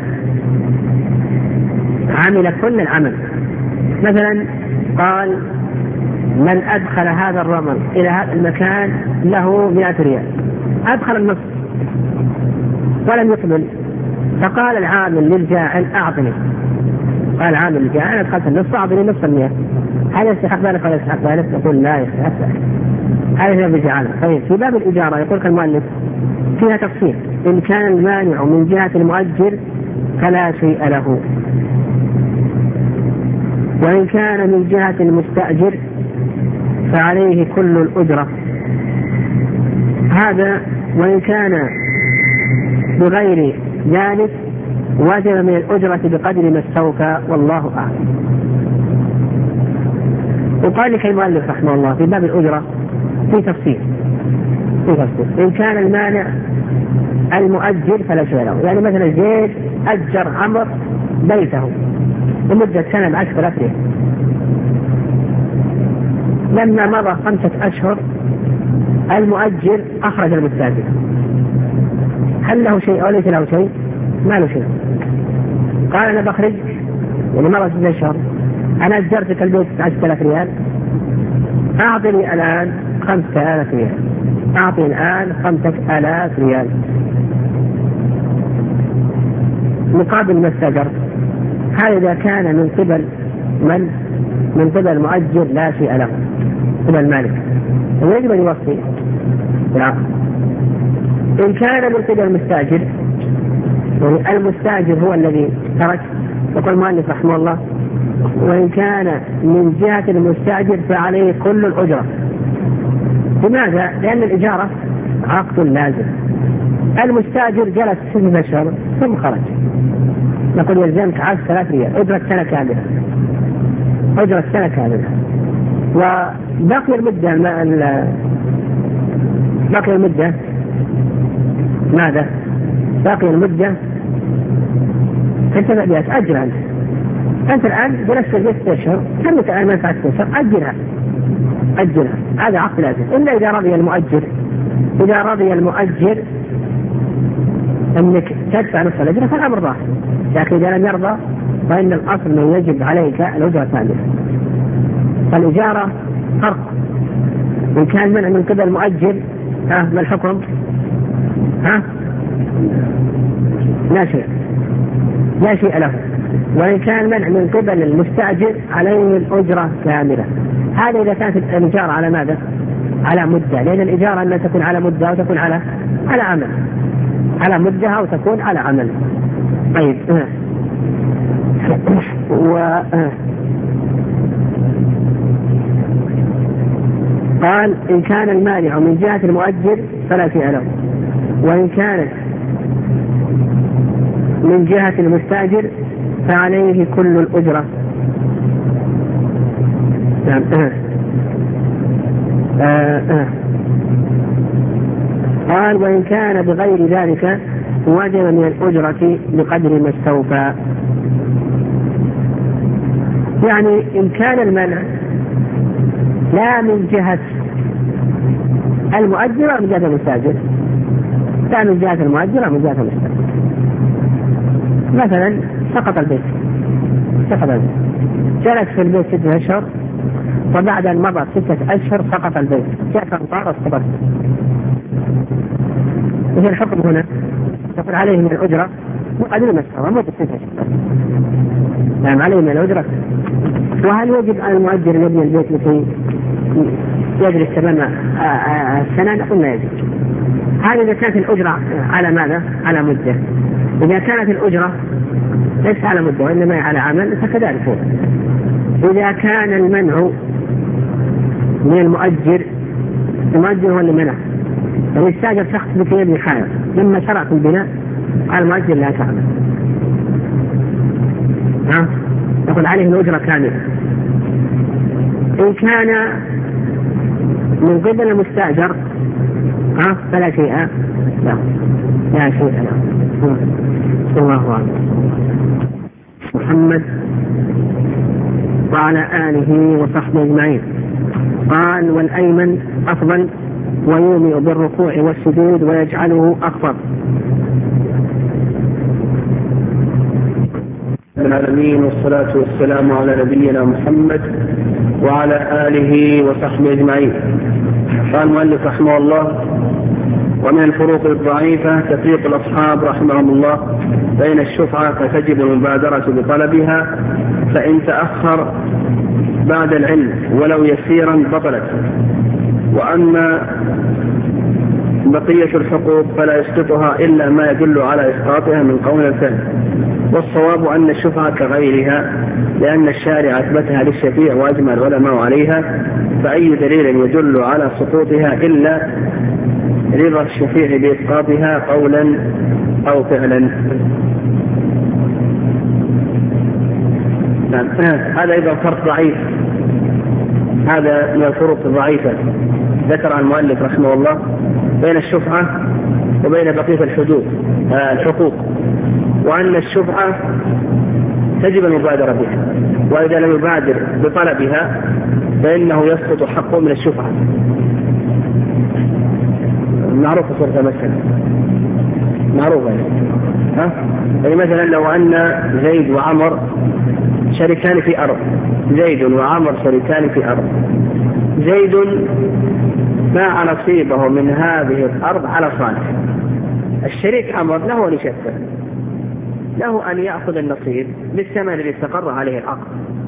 عمل كل العمل. مثلا قال: من أدخل هذا الرمل إلى هذا المكان له مئة ريال، أدخل النصف ولم يقبل، فقال العامل للجاعل: أعطني. قال العامل للجاعل: أدخلت النصف أعطني نصف المئة. هل يستحق ذلك ولا يستحق ذلك؟ يقول لا يستحق ذلك. هذا هو الجعالة. طيب في باب الإجارة يقول المؤلف فيها تفصيل: إن كان المانع من جهة المؤجر فلا شيء له، وإن كان من جهة المستأجر فعليه كل الأجرة. هذا وإن كان بغير ذلك وجب من الأجرة بقدر ما استوفى، والله أعلم. وقال لك المؤلف رحمه الله في باب الأجرة في تفصيل في تفصيل إن كان المانع المؤجر فلا شيء له. يعني مثلا زيد أجر عمر بيته لمدة سنة بعشر آلاف ريال، لما مضى خمسة أشهر المؤجر أخرج المستأجر، هل له شيء أو ليس له شيء؟ ما له شيء. قال: أنا بخرج، يعني مضى ستة أشهر، أنا أجرتك البيت عشرة آلاف ريال، أعطني الآن خمسة آلاف ريال، أعطني الآن خمسة آلاف ريال مقابل ما استأجرت. هذا إذا كان من قبل من من قبل المؤجر لا شيء له، قبل المالك، ويجب أن يوصي. إن كان من قبل المستأجر، يعني المستأجر هو الذي ترك، يقول المؤلف رحمه الله: وإن كان من جهة المستأجر فعليه كل الأجرة. لماذا؟ لأن الإجارة عقد لازم. المستأجر جلس ستة أشهر ثم خرج، نقول يلزمك عشرة آلاف ريال أجرة سنة كاملة، أجرة سنة كاملة. وبقي المدة بقي المدة ماذا؟ باقي المدة انت بيت أجرها. أنت أنت الآن جلست البيت ستة أشهر، كملت الآن ما فعلت ستة أشهر، أجرها أجرها هذا عقد لازم، إلا إذا رضي المؤجر. إذا رضي المؤجر أنك تدفع نصف الأجرة فالأمر ظاهر، لكن إذا لم يرضى فإن الأصل أنه يجب عليك الأجرة كاملة. فالإجارة فرق. إن كان منع من قبل المؤجر ها ما الحكم؟ ها لا شيء لا شيء له. وإن كان منع من قبل المستأجر عليه الأجرة كاملة. هذا إذا كانت الإجارة على ماذا؟ على مدة، لأن الإجارة أن تكون على مدة أو تكون على على عمل، على مدة أو تكون على عمل. طيب و قال إن كان المانع من جهة المؤجر فلا شيء له، وإن كانت من جهة المستأجر فعليه كل الأجرة. نعم. آه آه. قال وإن كان بغير ذلك وجب من الأجرة بقدر ما استوفى. يعني إن كان المنع لا من جهة المؤجر أو من جهة المستأجر، لا من جهة المؤجر أو من جهة المستأجر. مثلا سقط البيت سقط البيت جلس في البيت ستة أشهر، وبعد أن مضت ستة أشهر سقط البيت، جاء أمطار واستبرت. إذا الحكم هنا تقول عليه من الأجرة مقدر ما استوى مدة ستة أشهر، نعم عليه من الأجرة. وهل يجب على المؤجر أن يبني البيت لكي يجلس تمام السنة؟ نقول لا يجب. هذا إذا كانت الأجرة على ماذا؟ على مدة. إذا كانت الأجرة ليس على مدة وإنما على عمل فكذلك هو. إذا كان المنع من المؤجر، المؤجر هو اللي منع، فالاستاجر شخص بكي يبني حائط، لما شرع في البناء على المؤجر لا تعمل، ها يقول عليه الأجرة كاملة. إن كان من قبل المستأجر ها فلا شيء لا لا شيء له. الله أعلم. محمد وعلى آله وصحبه أجمعين. قال والأيمن أفضل ويومئ بالركوع والسجود ويجعله أخفض. العالمين والصلاة والسلام على نبينا محمد وعلى آله وصحبه أجمعين. قال المؤلف رحمه الله ومن الفروق الضعيفة تفريق الأصحاب رحمهم الله بين الشفعة فتجب المبادرة بطلبها، فإن تأخر بعد العلم ولو يسيرا بطلت. وأما بقية الحقوق فلا يسقطها إلا ما يدل على إسقاطها من قول الفعل. والصواب أن الشفعة كغيرها، لأن الشارع أثبتها للشفيع وأجمع العلماء عليها، فأي دليل يدل على سقوطها إلا رضا الشفيع بإسقاطها قولا أو فعلا. هذا أيضا فرق ضعيف، هذا من الفروق الضعيفة ذكر المؤلف رحمه الله بين الشفعة وبين بقية الحدود الحقوق، وأن الشفعة تجب المبادرة بها، وإذا لم يبادر بطلبها فإنه يسقط حقه من الشفعة. معروف صورة مثلا معروفة ها؟ يعني مثلا لو أن زيد وعمر شريكان في أرض، زيد وعمر شريكان في أرض، زيد باع نصيبه من هذه الأرض على صالح، الشريك عمر له أن يشفع، له أن يأخذ النصيب بالثمن الذي استقر عليه العقد.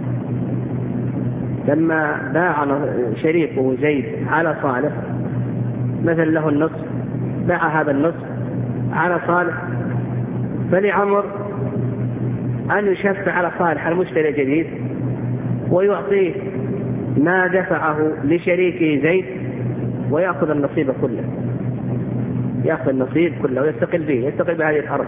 لما باع شريكه زيد على صالح مثل له النصف، باع هذا النصف على صالح، فلعمر أن يشفع على صالح المشتري الجديد ويعطيه ما دفعه لشريكه زيد ويأخذ النصيب كله، يأخذ النصيب كله ويستقل به، يستقل بهذه الأرض.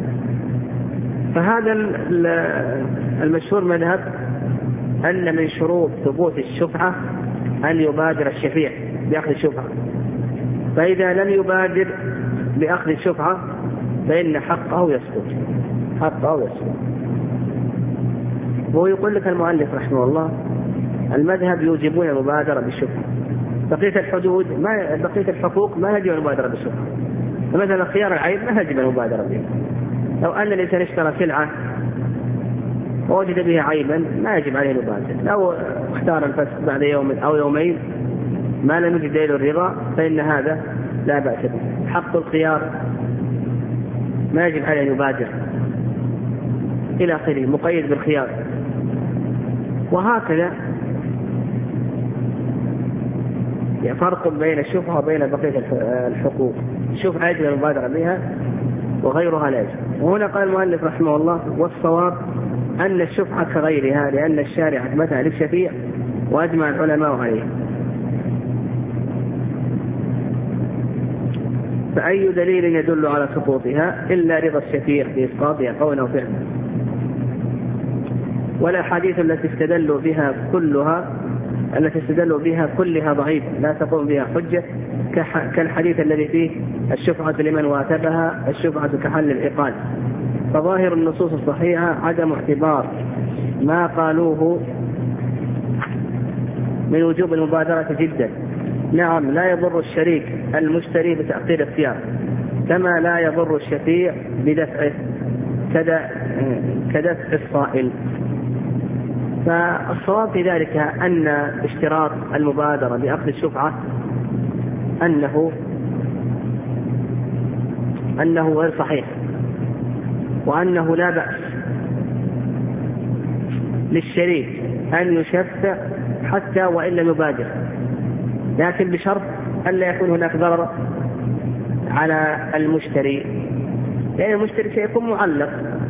فهذا المشهور مذهب أن من شروط ثبوت الشفعة أن يبادر الشفيع بأخذ الشفعة، فإذا لم يبادر بأخذ الشفعة فإن حقه يسقط، حقه يسقط. ويقول لك المؤلف رحمه الله المذهب يوجبون المبادرة بالشفعة، بقية الحدود ما بقية الحقوق ما يجب المبادرة بالشفعة. فمثلا خيار العيب ما يجب المبادرة به، لو أن الإنسان اشترى سلعة ووجد بها عيبا ما يجب عليه المبادرة، لو اختار الفسخ بعد يوم أو يومين ما لم يجد دليل الرضا فإن هذا لا بأس به. حق الخيار ما يجب عليه أن يبادر إلى آخره، مقيد بالخيار. وهكذا فرق بين الشفعة وبين بقية الحقوق. الشفعة يجب المبادرة بها وغيرها لا يجب. وهنا قال المؤلف رحمه الله: والصواب أن الشفعة كغيرها، لأن الشارع أثبتها للشفيع وأجمع العلماء عليه. فأي دليل يدل على سقوطها إلا رضا الشفيع بإسقاطها قولا وفعلا. والأحاديث التي استدلوا بها كلها التي استدلوا بها كلها ضعيفة لا تقوم بها حجة، كالحديث الذي فيه الشفعة لمن واتبها الشفعة كحل العقال. فظاهر النصوص الصحيحة عدم اعتبار ما قالوه من وجوب المبادرة جدا. نعم، لا يضر الشريك المشتري بتأخير اختيار، كما لا يضر الشفيع بدفعه كدفع الصائل. فالصواب في ذلك أن اشتراط المبادرة بأخذ الشفعة أنه أنه غير صحيح، وأنه لا بأس للشريك أن يشفع حتى وإن لم يبادر، لكن بشرط ألا يكون هناك ضرر على المشتري، لأن المشتري سيكون معلق،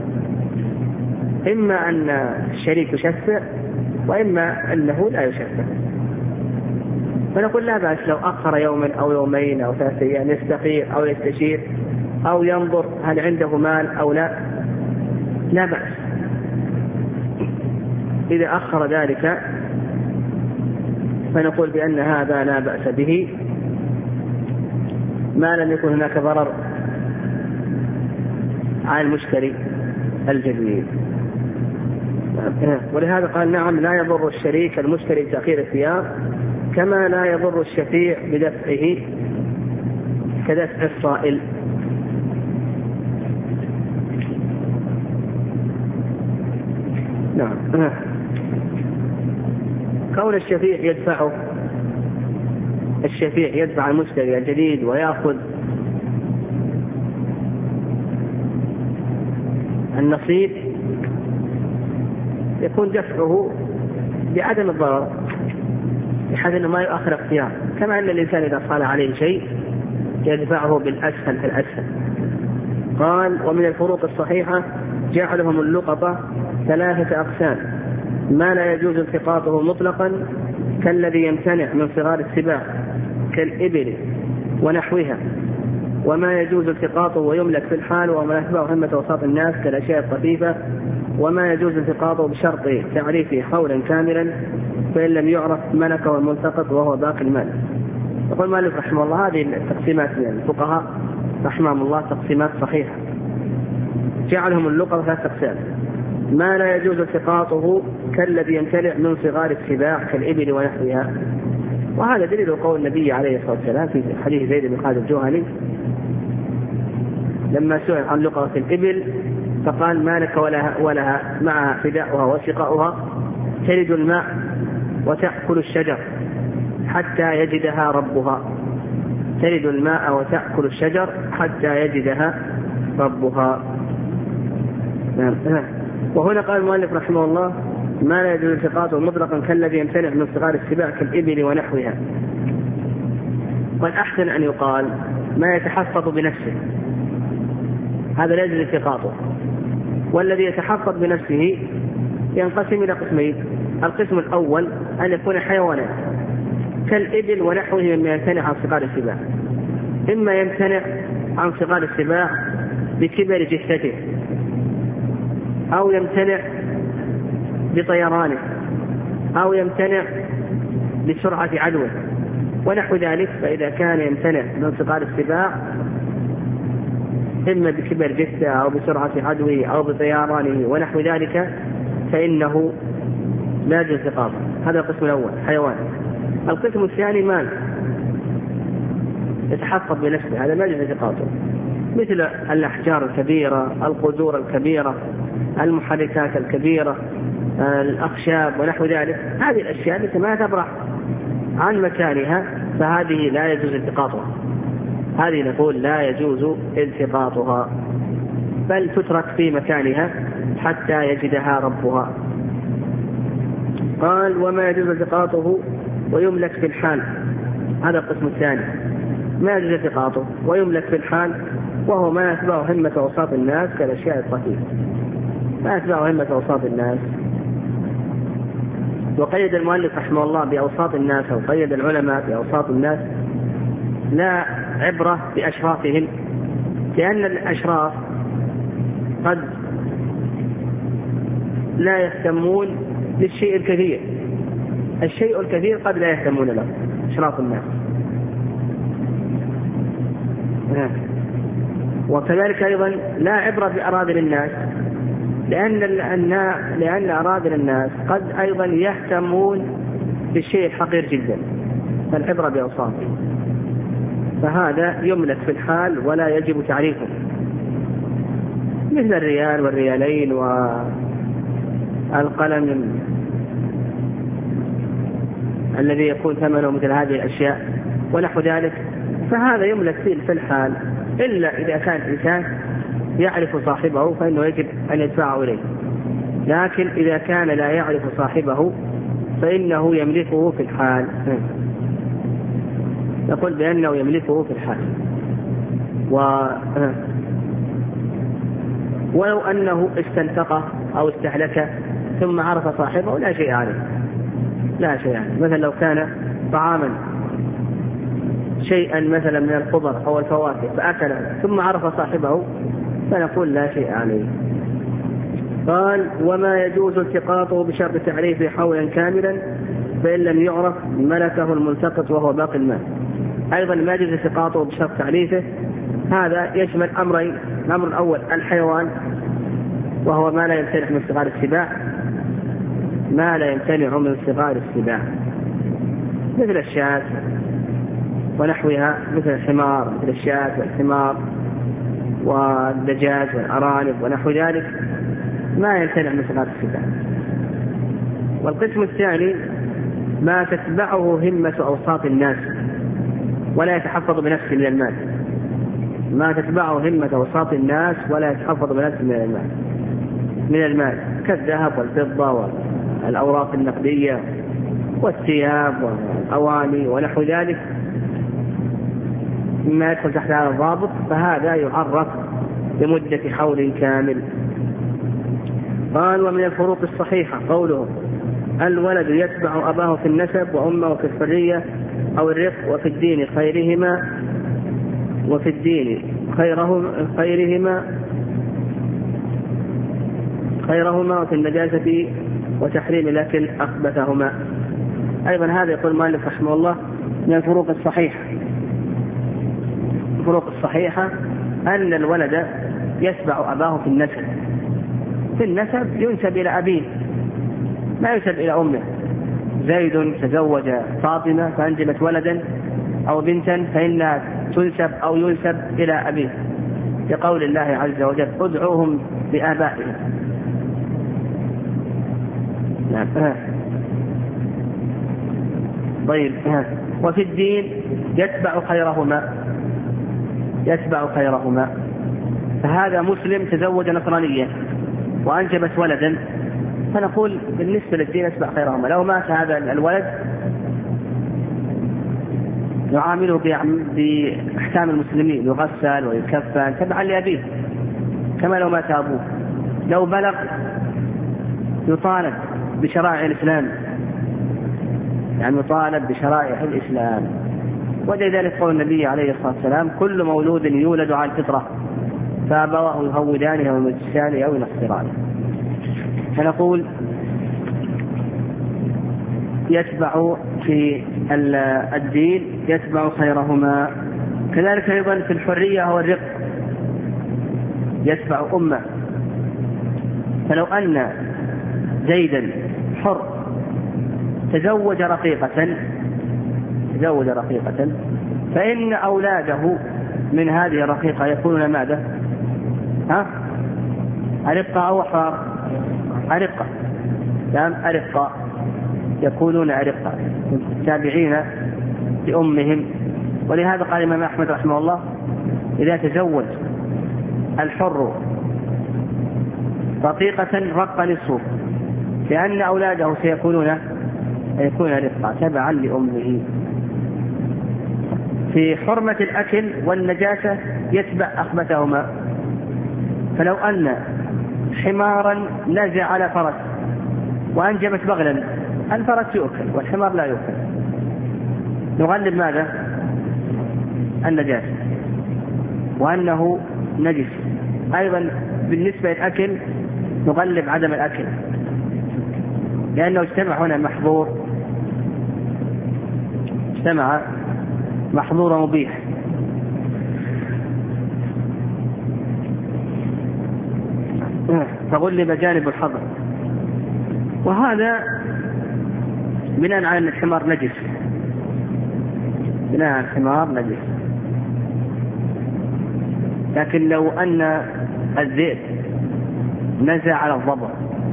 إما أن الشريك يشفع وإما أنه لا يشفع. فنقول لا بأس لو أخر يوما أو يومين أو ثلاثة أيام يستخير أو يستشير أو ينظر هل عنده مال أو لا، لا بأس إذا أخر ذلك، فنقول بأن هذا لا بأس به ما لم يكن هناك ضرر على المشتري الجديد. ولهذا قال: نعم، لا يضر الشريك المشتري تأخير الثياب، كما لا يضر الشفيع بدفعه كدفع الصائل. نعم. كون الشفيع يدفعه الشفيع يدفع المشتري الجديد ويأخذ النصيب، يكون دفعه بعدم الضرر بحيث أنه ما يؤخر اختيار، كما أن الإنسان إذا صار عليه شيء يدفعه بالأسهل في الأسهل. قال: ومن الفروق الصحيحة جعلهم اللقطة ثلاثة أقسام: ما لا يجوز التقاطه مطلقا كالذي يمتنع من صغار السباع كالإبل ونحوها، وما يجوز التقاطه ويملك في الحال وما يتبع همة وسط الناس كالأشياء الخفيفة، وما يجوز التقاطه بشرط تعريفه حولا كاملا، فإن لم يعرف ملكه الملتقط وهو باقي المال. يقول مالك رحمه الله: هذه التقسيمات من الفقهاء رحمهم الله تقسيمات صحيحة، جعلهم اللقطة ثلاثة أقسام: ما لا يجوز التقاطه كالذي يمتنع من صغار السباع كالإبل ونحوها. وهذا دليل قول النبي عليه الصلاة والسلام في حديث زيد بن خالد الجهني لما سئل عن لقطة الإبل فقال: ما لك ولها, ولها معها فداؤها وسقاؤها تلد الماء وتأكل الشجر حتى يجدها ربها. تلد الماء وتأكل الشجر حتى يجدها ربها. وهنا قال المؤلف رحمه الله: ما لا يجوز التقاطه مطلقا كالذي يمتنع من صغار السباع كالإبل ونحوها. والأحسن أن يقال: ما يتحفظ بنفسه، هذا لا يجوز التقاطه. والذي يتحفظ بنفسه ينقسم إلى قسمين: القسم الأول أن يكون حيوانا كالإبل ونحوه مما يمتنع عن صغار السباع، إما يمتنع عن صغار السباع بكبر جثته، أو يمتنع بطيرانه، أو يمتنع بسرعة عدوه ونحو ذلك. فإذا كان يمتنع من صغار السباع إما بكبر جثته أو بسرعة عدوه أو بطيرانه ونحو ذلك فإنه لا يجوز التقاطه. هذا القسم الأول حيوان. القسم الثاني مال يتحفظ بنفسه، هذا لا يجوز التقاطه، مثل الأحجار الكبيرة، القدور الكبيرة، المحركات الكبيرة، الأخشاب ونحو ذلك. هذه الأشياء التي ما تبرح عن مكانها فهذه لا يجوز التقاطها، هذه نقول لا يجوز التقاطها. بل تترك في مكانها حتى يجدها ربها. قال وما يجوز التقاطه ويملك في الحال، هذا القسم الثاني، ما يجوز التقاطه ويملك في الحال وهو ما يتبعه همة أوساط الناس كالأشياء الخفيفة، ما يتبعه همة أوساط الناس. وقيد المؤلف رحمه الله بأوساط الناس، أو قيد العلماء بأوساط الناس، لا عبرة بأشرافهم، لأن الأشراف قد لا يهتمون للشيء الكثير، الشيء الكثير قد لا يهتمون له أشراف الناس. وكذلك أيضا لا عبرة بأراذل الناس، لأن لأن أراذل الناس قد أيضا يهتمون بالشيء الحقير جدا، فالعبرة بأوصافه، فهذا يملك في الحال ولا يجب تعريفه، مثل الريال والريالين والقلم الذي يكون ثمنه مثل هذه الأشياء ونحو ذلك، فهذا يملك في الحال، إلا إذا كان الإنسان يعرف صاحبه فإنه يجب أن يدفعه إليه، لكن إذا كان لا يعرف صاحبه فإنه يملكه في الحال، نقول بأنه يملكه في الحال. و... ولو أنه استنفقه أو استهلكه ثم عرف صاحبه لا شيء عليه، لا شيء عليه. مثلا لو كان طعاما شيئا مثلا من الخضر أو الفواكه فأكله ثم عرف صاحبه فنقول لا شيء عليه. قال وما يجوز التقاطه بشرط تعريفه حولا كاملا، فإن لم يعرف ملكه الملتقط وهو باقي المال. أيضا ما يجوز التقاطه بشرط تعريفه، هذا يشمل أمرين، الأمر الأول الحيوان وهو ما لا يمتنع من صغار السباع، ما لا يمتنع من صغار السباع مثل الشاة ونحوها، مثل الحمار، مثل الشاة والحمار والدجاج والأرانب ونحو ذلك، ما يمتنع من صغار السباع. والقسم الثاني ما تتبعه همة أوساط الناس ولا يتحفظ بنفسه من المال، ما تتبعه همة أوساط الناس ولا يتحفظ بنفسه من المال من المال كالذهب والفضة والأوراق النقدية والثياب والأواني ونحو ذلك، مما يدخل تحت هذا الضابط، فهذا يعرف لمدة حول كامل. قال ومن الفروق الصحيحة قوله الولد يتبع أباه في النسب وأمه في الحرية أو الرق وفي الدين خيرهما وفي الدين خيرهم خيرهما خيرهما وفي النجاسة وتحريم الأكل أخبثهما. أيضا هذا يقول المؤلف رحمه الله من الفروق الصحيحة. الفروق الصحيحة أن الولد يتبع أباه في النسب، في النسب ينسب إلى أبيه ما ينسب إلى أمه. زيد تزوج فاطمة فأنجبت ولدا أو بنتا فإنها تنسب أو ينسب إلى أبيه، لقول الله عز وجل ادعوهم بآبائهم. طيب وفي الدين يتبع خيرهما يتبع خيرهما فهذا مسلم تزوج نصرانية وأنجبت ولدا، فنقول بالنسبة للدين يتبع خيرهما. لو مات هذا الولد يعامله بأحكام المسلمين، يغسل ويكفن تبعا لأبيه كما لو مات أبوه. لو بلغ يطالب بشرائع الإسلام، يعني يطالب بشرائع الإسلام. ولذلك قول النبي عليه الصلاة والسلام كل مولود يولد على الفطرة فأبواه يهودانه أو يمجسانه أو ينصرانه. فنقول يتبع في الدين يتبع خيرهما. كذلك أيضا في الحرية أو الرق يتبع أمه. فلو أن زيدا حر تزوج رقيقة تزوج رقيقة فإن أولاده من هذه الرقيقة يكونون ماذا؟ ها؟ أرقة أو أحرار؟ أرقة، نعم أرقة، يكونون أرقة تابعين لأمهم. ولهذا قال الإمام أحمد رحمه الله إذا تزوج الحر رقيقة رق نصفه، لأن أولاده سيكونون يكون رقا تبعا لأمه. في حرمة الأكل والنجاسة يتبع أخبثهما، فلو أن حمارا نزع على فرس وأنجبت بغلا، الفرس يؤكل والحمار لا يؤكل، نغلب ماذا؟ النجاسة وأنه نجس. أيضا بالنسبة للأكل نغلب عدم الأكل، لأنه اجتمع هنا محظور اجتمع محظور مبيح. فغلب جانب الحظر، وهذا بناء على أن الحمار نجس، بناء على الحمار نجس. لكن لو أن الذئب نزع على الضبع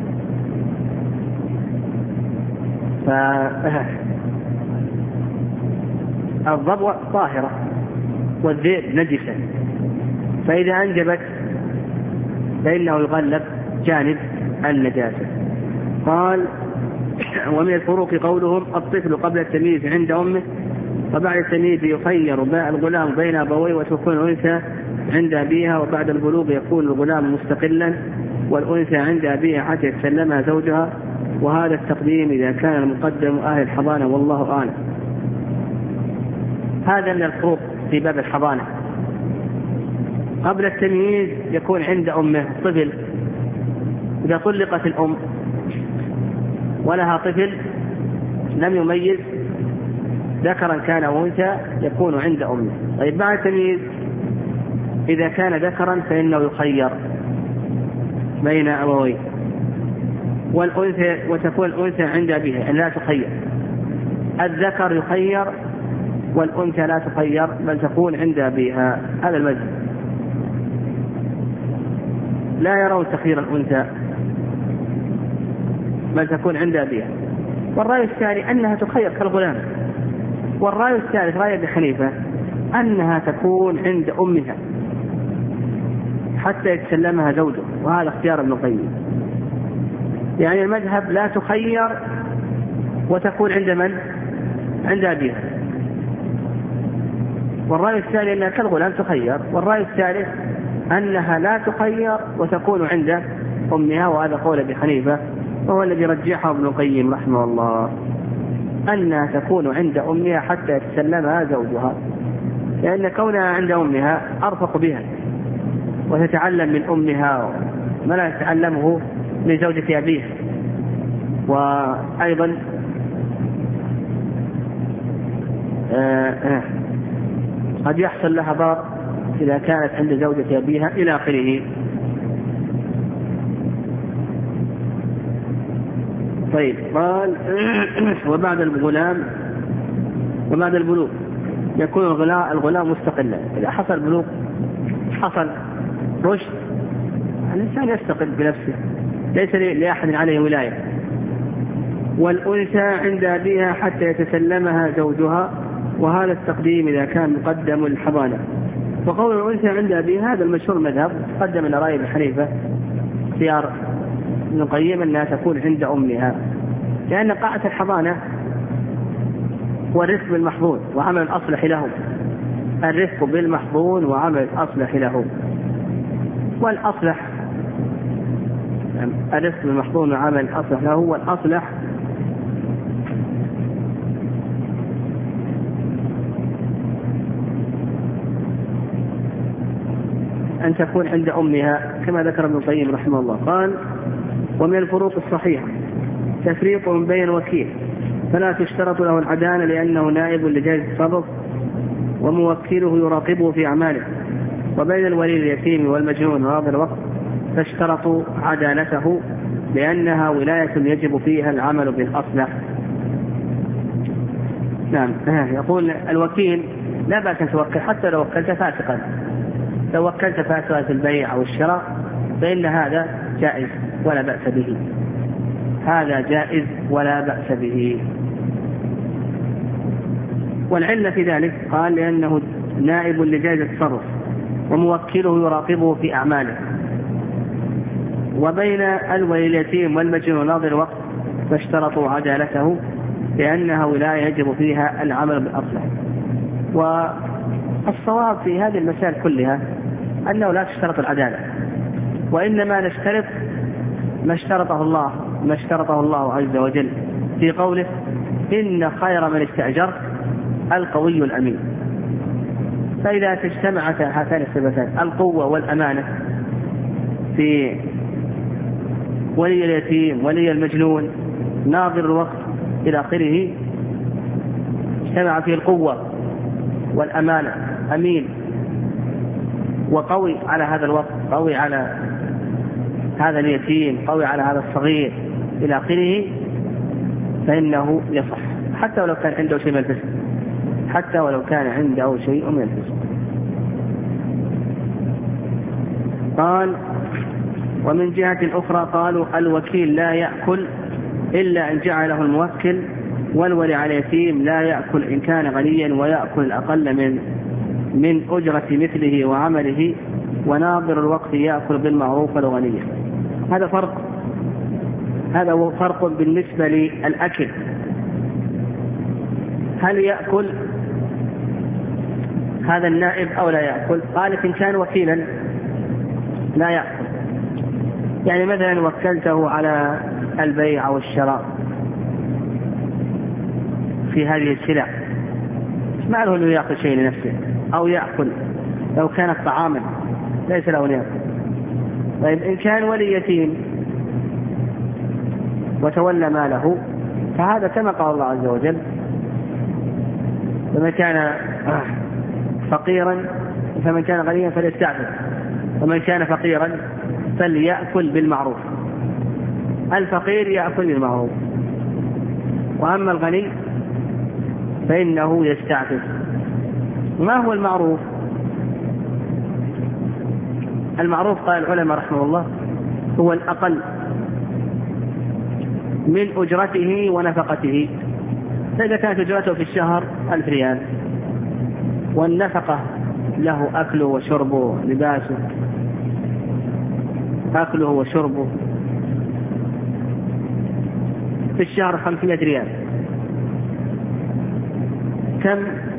فالضبع طاهرة والذئب نجسا، فإذا أنجبت فإنه يغلب جانب النجاسة. قال ومن الفروق قولهم الطفل قبل التمييز عند أمه وبعد التمييز يخير الغلام بين أبويه وتكون الأنثى عند أبيها، وبعد البلوغ يكون الغلام مستقلا والأنثى عند أبيها حتى يتسلمها زوجها، وهذا التقديم إذا كان المقدم أهل الحضانة والله أعلم. هذا من الفروق في باب الحضانة. قبل التمييز يكون عند أمه طفل، إذا طلقت الأم ولها طفل لم يميز ذكرا كان أو أنثى يكون عند أمه. طيب بعد التمييز إذا كان ذكرا فإنه يخير بين أبويه، والأنثى وتكون الأنثى عند أبيها أن لا تخير، الذكر يخير والأنثى لا تخير بل تكون عند أبيها. هذا المذهب، لا يرون تخيير الأنثى بل تكون عند أبيها. والرأي الثاني أنها تخير كالغلام، والرأي الثالث رأي أبي حنيفة أنها تكون عند أمها حتى يتسلمها زوجه، وهذا اختيار ابن القيم. يعني المذهب لا تخير وتكون عند من؟ عند أبيها. والرأي الثاني أنها كالغلام تخير، والرأي الثالث أنها لا تخير وتكون عند أمها، وهذا قول أبي حنيفة وهو الذي رجحه ابن القيم رحمه الله، أنها تكون عند أمها حتى يتسلمها زوجها، لأن كونها عند أمها أرفق بها وتتعلم من أمها ما لا تتعلمه من زوجة أبيها. وأيضا آه آه قد يحصل لها ضرر إذا كانت عند زوجة أبيها إلى آخره. طيب قال وبعد الغلام وبعد البلوغ يكون الغلام مستقلا. إذا حصل البلوغ حصل رشد الإنسان يستقل بنفسه ليس لأحد عليه ولاية. والأنثى عند أبيها حتى يتسلمها زوجها، وهذا التقديم إذا كان مقدم الحضانة. وقول الأنثى عند أبيها هذا المشهور المذهب قدم إلى رأي ابن حنيفة اختيار ابن القيم أنها تكون عند أمها، لأن قاعدة الحضانة هو الرفق بالمحظون وعمل الأصلح له، الرفق بالمحظون وعمل الأصلح له. والأصلح الرفق بالمحظون وعمل الأصلح له، والأصلح أن تكون عند أمها كما ذكر ابن القيم رحمه الله. قال ومن الفروق الصحيحة تفريق بين الوكيل فلا تشترط له العدالة لأنه نائب لجائزة التصرف وموكله يراقبه في أعماله، وبين الولي اليتيم والمجنون هذا الوقت تشترط عدالته لأنها ولاية يجب فيها العمل بالأصلح. نعم يقول الوكيل لا بأس أن توكل حتى لو وكلت فاسقا، لو وكلت فاسقا في البيع أو الشراء فإن هذا جائز ولا بأس به، هذا جائز ولا بأس به. والعلة في ذلك قال لأنه نائب لجائزة التصرف وموكله يراقبه في أعماله، وبين الولي اليتيم والمجنون ناظر الوقت فاشترطوا عدالته لأنه لا يجب فيها العمل بالأصلح. والصواب في هذه المسائل كلها أنه لا تشترط العدالة، وإنما نشترط ما اشترطه الله ما اشترطه الله عز وجل في قوله إن خير من استأجرت القوي الأمين. فإذا تجتمعت هاتان الصفتان القوة والأمانة في ولي اليتيم ولي المجنون ناظر الوقت إلى آخره، اجتمع فيه القوة والأمانة، أمين وقوي على هذا الوقت، قوي على هذا اليتيم، قوي على هذا الصغير إلى آخره، فإنه يصح حتى ولو كان عنده شيء من الفسق، حتى ولو كان عنده شيء من الفسق. قال ومن جهة أخرى قالوا الوكيل لا يأكل إلا إن جعله الموكل، والولي على اليتيم لا يأكل إن كان غنيا ويأكل الأقل من من أجرة مثله وعمله، وناظر الوقت يأكل بالمعروف الغنية. هذا فرق هذا هو فرق بالنسبة للأكل. هل يأكل هذا النائب أو لا يأكل؟ قال إن كان وكيلا لا يأكل، يعني مثلا وكلته على البيع أو الشراء في هذه السلع، ما له أنه يأكل شيء لنفسه أو يأكل لو كانت طعاما ليس له أن يأكل. طيب إن كان ولي يتيم وتولى ماله فهذا كما قال الله عز وجل فمن كان فقيرا فمن كان غنيا فليستعفف ومن كان فقيرا فليأكل بالمعروف. الفقير يأكل بالمعروف، وأما الغني فإنه يستعفف. ما هو المعروف؟ المعروف قال العلماء رحمه الله هو الأقل من أجرته ونفقته. فإذا كانت أجرته في الشهر ألف ريال والنفقة له أكله وشربه لباسه، أكله وشربه في الشهر خمسمائة ريال، كم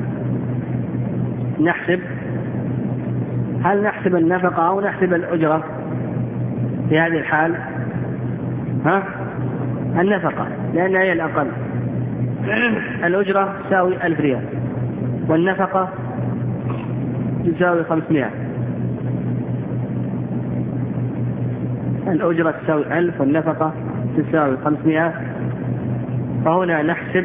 نحسب؟ هل نحسب النفقة أو نحسب الأجرة في هذه الحال؟ ها؟ النفقة، لأنها هي الأقل. الأجرة تساوي ألف ريال والنفقة تساوي خمسمائة. الأجرة تساوي ألف والنفقة تساوي خمسمائة، فهنا نحسب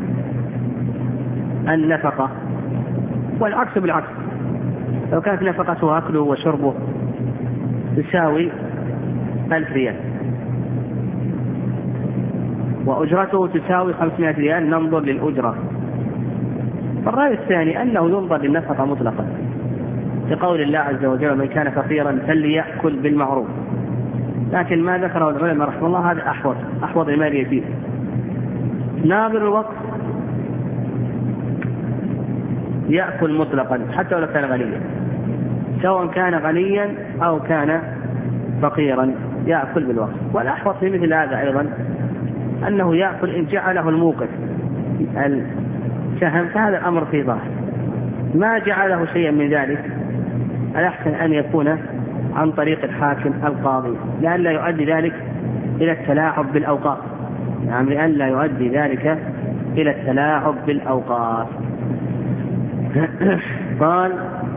النفقة. والعكس بالعكس، لو كانت نفقته أكله وشربه تساوي ألف ريال وأجرته تساوي خمسمائة ريال ننظر للأجرة. الرأي الثاني أنه ينظر للنفقة مطلقا لقول الله عز وجل من كان فقيرا فليأكل بالمعروف، لكن ما ذكره العلماء رحمه الله هذا أحوط أحوط لما يفيد. ناظر الوقت يأكل مطلقا حتى ولو كان غنيا، سواء كان غنيا أو كان فقيرا يأكل بالوقت. والأحوط في مثل هذا أيضا أنه يأكل إن جعله الموقف السهم، فهذا الأمر في ظاهر. ما جعله شيئا من ذلك الأحسن أن يكون عن طريق الحاكم القاضي، لأن لا يؤدي ذلك إلى التلاعب بالأوقات، يعني لأن لا يؤدي ذلك إلى التلاعب بالأوقات. قال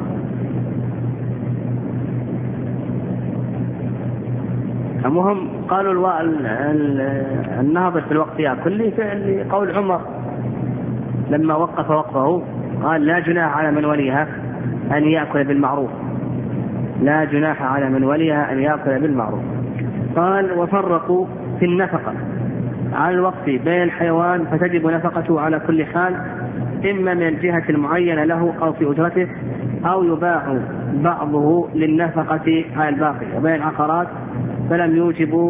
المهم قالوا الو... النهضة في الوقت يأكل لقول عمر لما وقف وقفه قال لا جناح على من وليها أن يأكل بالمعروف، لا جناح على من وليها أن يأكل بالمعروف. قال وفرقوا في النفقة على الوقت بين الحيوان فتجب نفقته على كل حال، إما من الجهة المعينة له أو في أجرته، أو يباع بعضه للنفقة على الباقي. وبين العقارات فلم يوجبوا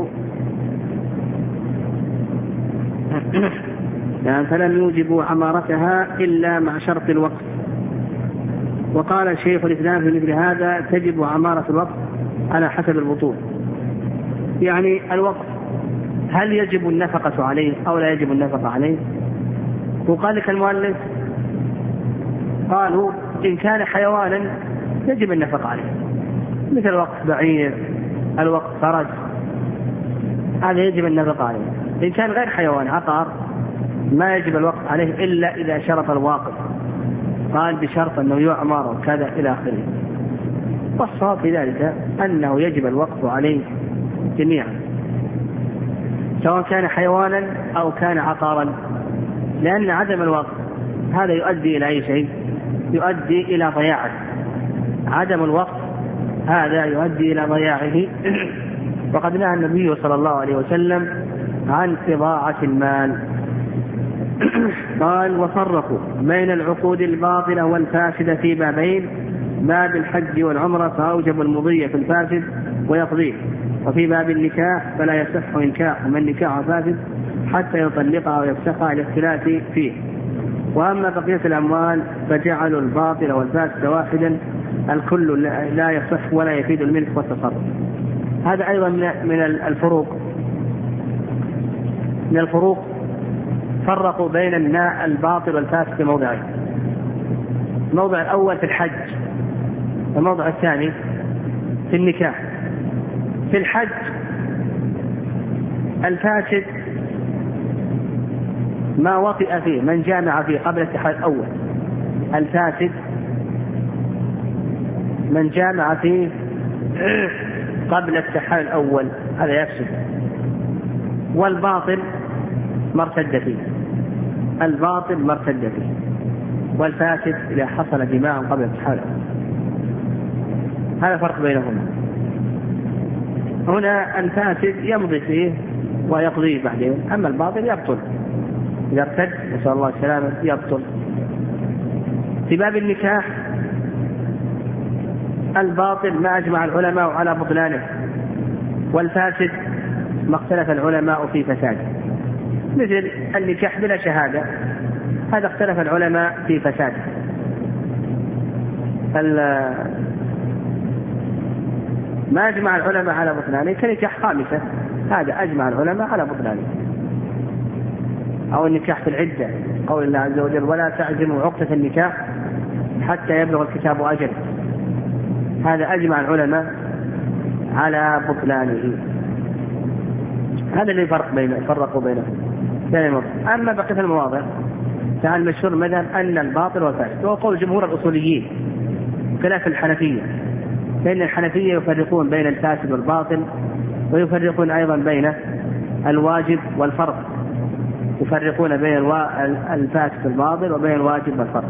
يعني فلم يوجبوا عمارتها إلا مع شرط الوقت. وقال شيخ الإسلام في مثل هذا تجب عمارة الوقت على حسب البطول، يعني الوقف هل يجب النفقة عليه أو لا يجب النفقة عليه؟ وقال لك المؤلف قالوا إن كان حيوانا يجب النفقة عليه، مثل وقف بعير، الوقف فرج، هذا يجب النفقة عليه. إن كان غير حيوان عقار ما يجب الوقف عليه إلا إذا شرط الواقف، قال بشرط أنه يعمر وكذا إلى آخره. والصواب في ذلك أنه يجب الوقف عليه جميعا سواء كان حيوانا أو كان عقارا، لأن عدم الوقف هذا يؤدي إلى أي شيء؟ يؤدي إلى ضياعه. عدم الوقف هذا يؤدي إلى ضياعه. وقد نهى النبي صلى الله عليه وسلم عن إضاعة المال. قال وفرقوا بين العقود الباطلة والفاسدة في بابين: باب الحج والعمرة فأوجب المضي في الفاسد ويقضيه، وفي باب النكاح فلا يصح نكاح من نكاح فاسد حتى يطلقها ويفسخها الاختلاف فيه. وأما بقية الأموال فجعلوا الباطل والفاسد واحدا، الكل لا يصح ولا يفيد الملك والتصرف. هذا أيضا من الفروق من الفروق فرقوا بين الماء الباطل والفاسد في موضعين: الموضع الأول في الحج، والموضع الثاني في النكاح. في الحج الفاسد ما وطئ فيه من جامع فيه قبل التحلل الأول، الفاسد من جامع فيه قبل التحلل الأول هذا يفسد. والباطل مرتد فيه، الباطل مرتد فيه، والفاسد إذا حصل جماع قبل التحلل. هذا فرق بينهما. هنا الفاسد يمضي فيه ويقضيه بعدين، أما الباطل يبطل إذا ارتد، نسأل الله السلامة، يبطل. في باب النكاح الباطل ما أجمع العلماء على بطلانه، والفاسد ما اختلف العلماء في فساده. مثل النكاح بلا شهادة، هذا اختلف العلماء في فساده. ما أجمع العلماء على بطلانه كنكاح خامسة، هذا أجمع العلماء على بطلانه. أو النكاح في العدة، قول الله عز وجل: ولا تعزموا عقدة النكاح حتى يبلغ الكتاب أجله، هذا أجمع العلماء على بطلانه. هذا اللي فرق بين فرقوا بينهم. أما بقية المواضع فالمشهور مذهب أن الباطل والفاسد، وهو قول جمهور الأصوليين خلاف الحنفية، لأن الحنفية يفرقون بين الفاسد والباطل، ويفرقون أيضا بين الواجب والفرض، يفرقون بين الفاسد والباطل وبين الواجب والفرض.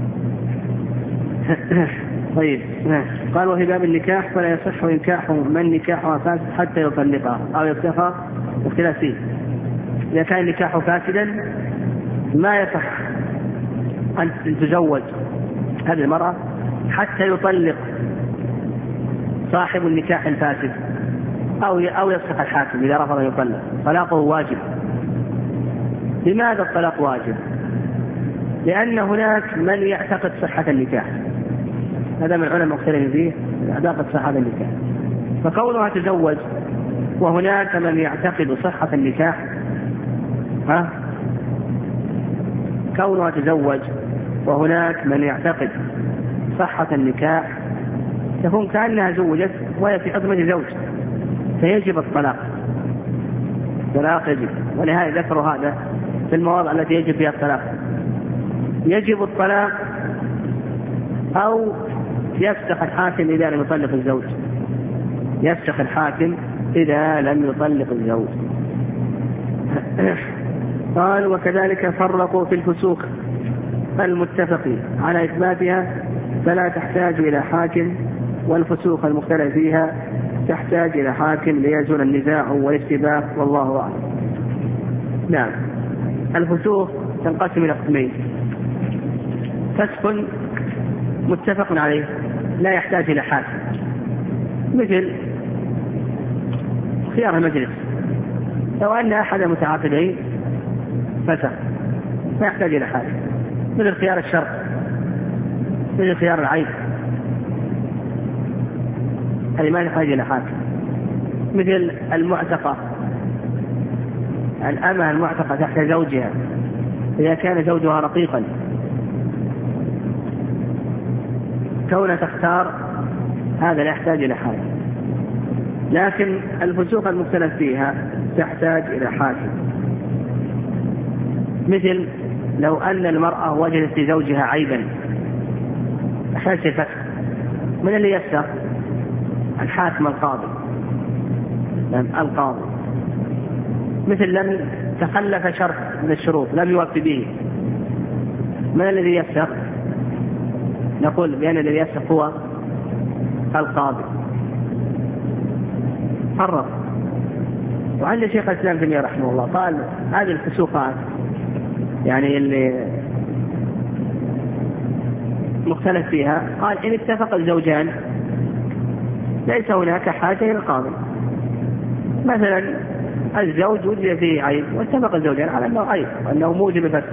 طيب، قال وفي باب النكاح فلا يصح نكاح من نكاحها فاسد حتى يطلقها أو يفسخها اختلاف فيه. إذا كان النكاح فاسدا ما يصح أن تزوج هذه المرأة حتى يطلق صاحب النكاح الفاسد أو أو يفسخ الحاكم إذا رفض يطلق، طلاقه واجب. لماذا الطلاق واجب؟ لأن هناك من يعتقد صحة النكاح، هذا من العلماء مختلفين فيه، يعتقد صحة النكاح، فكونها تزوج وهناك من يعتقد صحة النكاح، ها كونها تزوج وهناك من يعتقد صحة النكاح تكون كأنها زوجت وهي في حكم زوج، فيجب الطلاق. الطلاق يجب، ولهذا ذكروا هذا في المواضع التي يجب فيها الطلاق. يجب الطلاق أو يفسخ الحاكم إذا لم يطلق الزوج، يفسخ الحاكم إذا لم يطلق الزوج. قال وكذلك فرقوا في الفسوق المتفق على إثباتها فلا تحتاج إلى حاكم، والفسوق المختلف فيها تحتاج إلى حاكم ليزول النزاع والاشتباه، والله أعلم. نعم، الفسوق تنقسم إلى قسمين: فسق متفق عليه لا يحتاج إلى حاكم، مثل خيار المجلس، لو أن أحد المتعاقدين فسق لا يحتاج إلى حاكم، مثل خيار الشرط، مثل خيار العيب، هذه ما يحتاج إلى حاكم. مثل المعتقة، الأمة المعتقة تحت زوجها إذا كان زوجها رقيقا، كون تختار هذا لا يحتاج إلى حاجة. لكن الفسوق المختلف فيها تحتاج إلى حاكم، مثل لو أن المرأة وجدت في زوجها عيبا أحتاج الفتح، من اللي يفسق؟ الحاكم القاضي، القاضي. مثل لم تخلف شرط من الشروط لم يوفي به، من الذي يفسق؟ نقول بأن الذي يفسق هو القاضي. حرر. وعند شيخ الإسلام تيمية رحمه الله قال هذه الفسوقات يعني اللي مختلف فيها، قال إن اتفق الزوجان ليس هناك حاجة إلى القاضي. مثلا الزوج وجد فيه عيب واتفق الزوجان على أنه عيب وأنه موجب الفسخ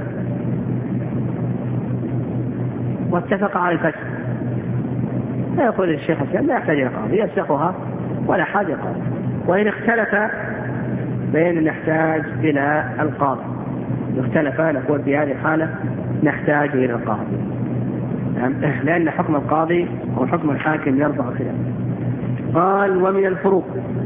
واتفق على الفسخ، فيقول الشيخ الإسلام لا يحتاج إلى قاضي يفسخها ولا حاجة قاضي. وإن اختلف بين نحتاج إلى القاضي، اختلف نقول في هذه الحالة نحتاج إلى القاضي، لأن حكم القاضي أو حكم الحاكم يرفع خلاف. قال ومن الفروق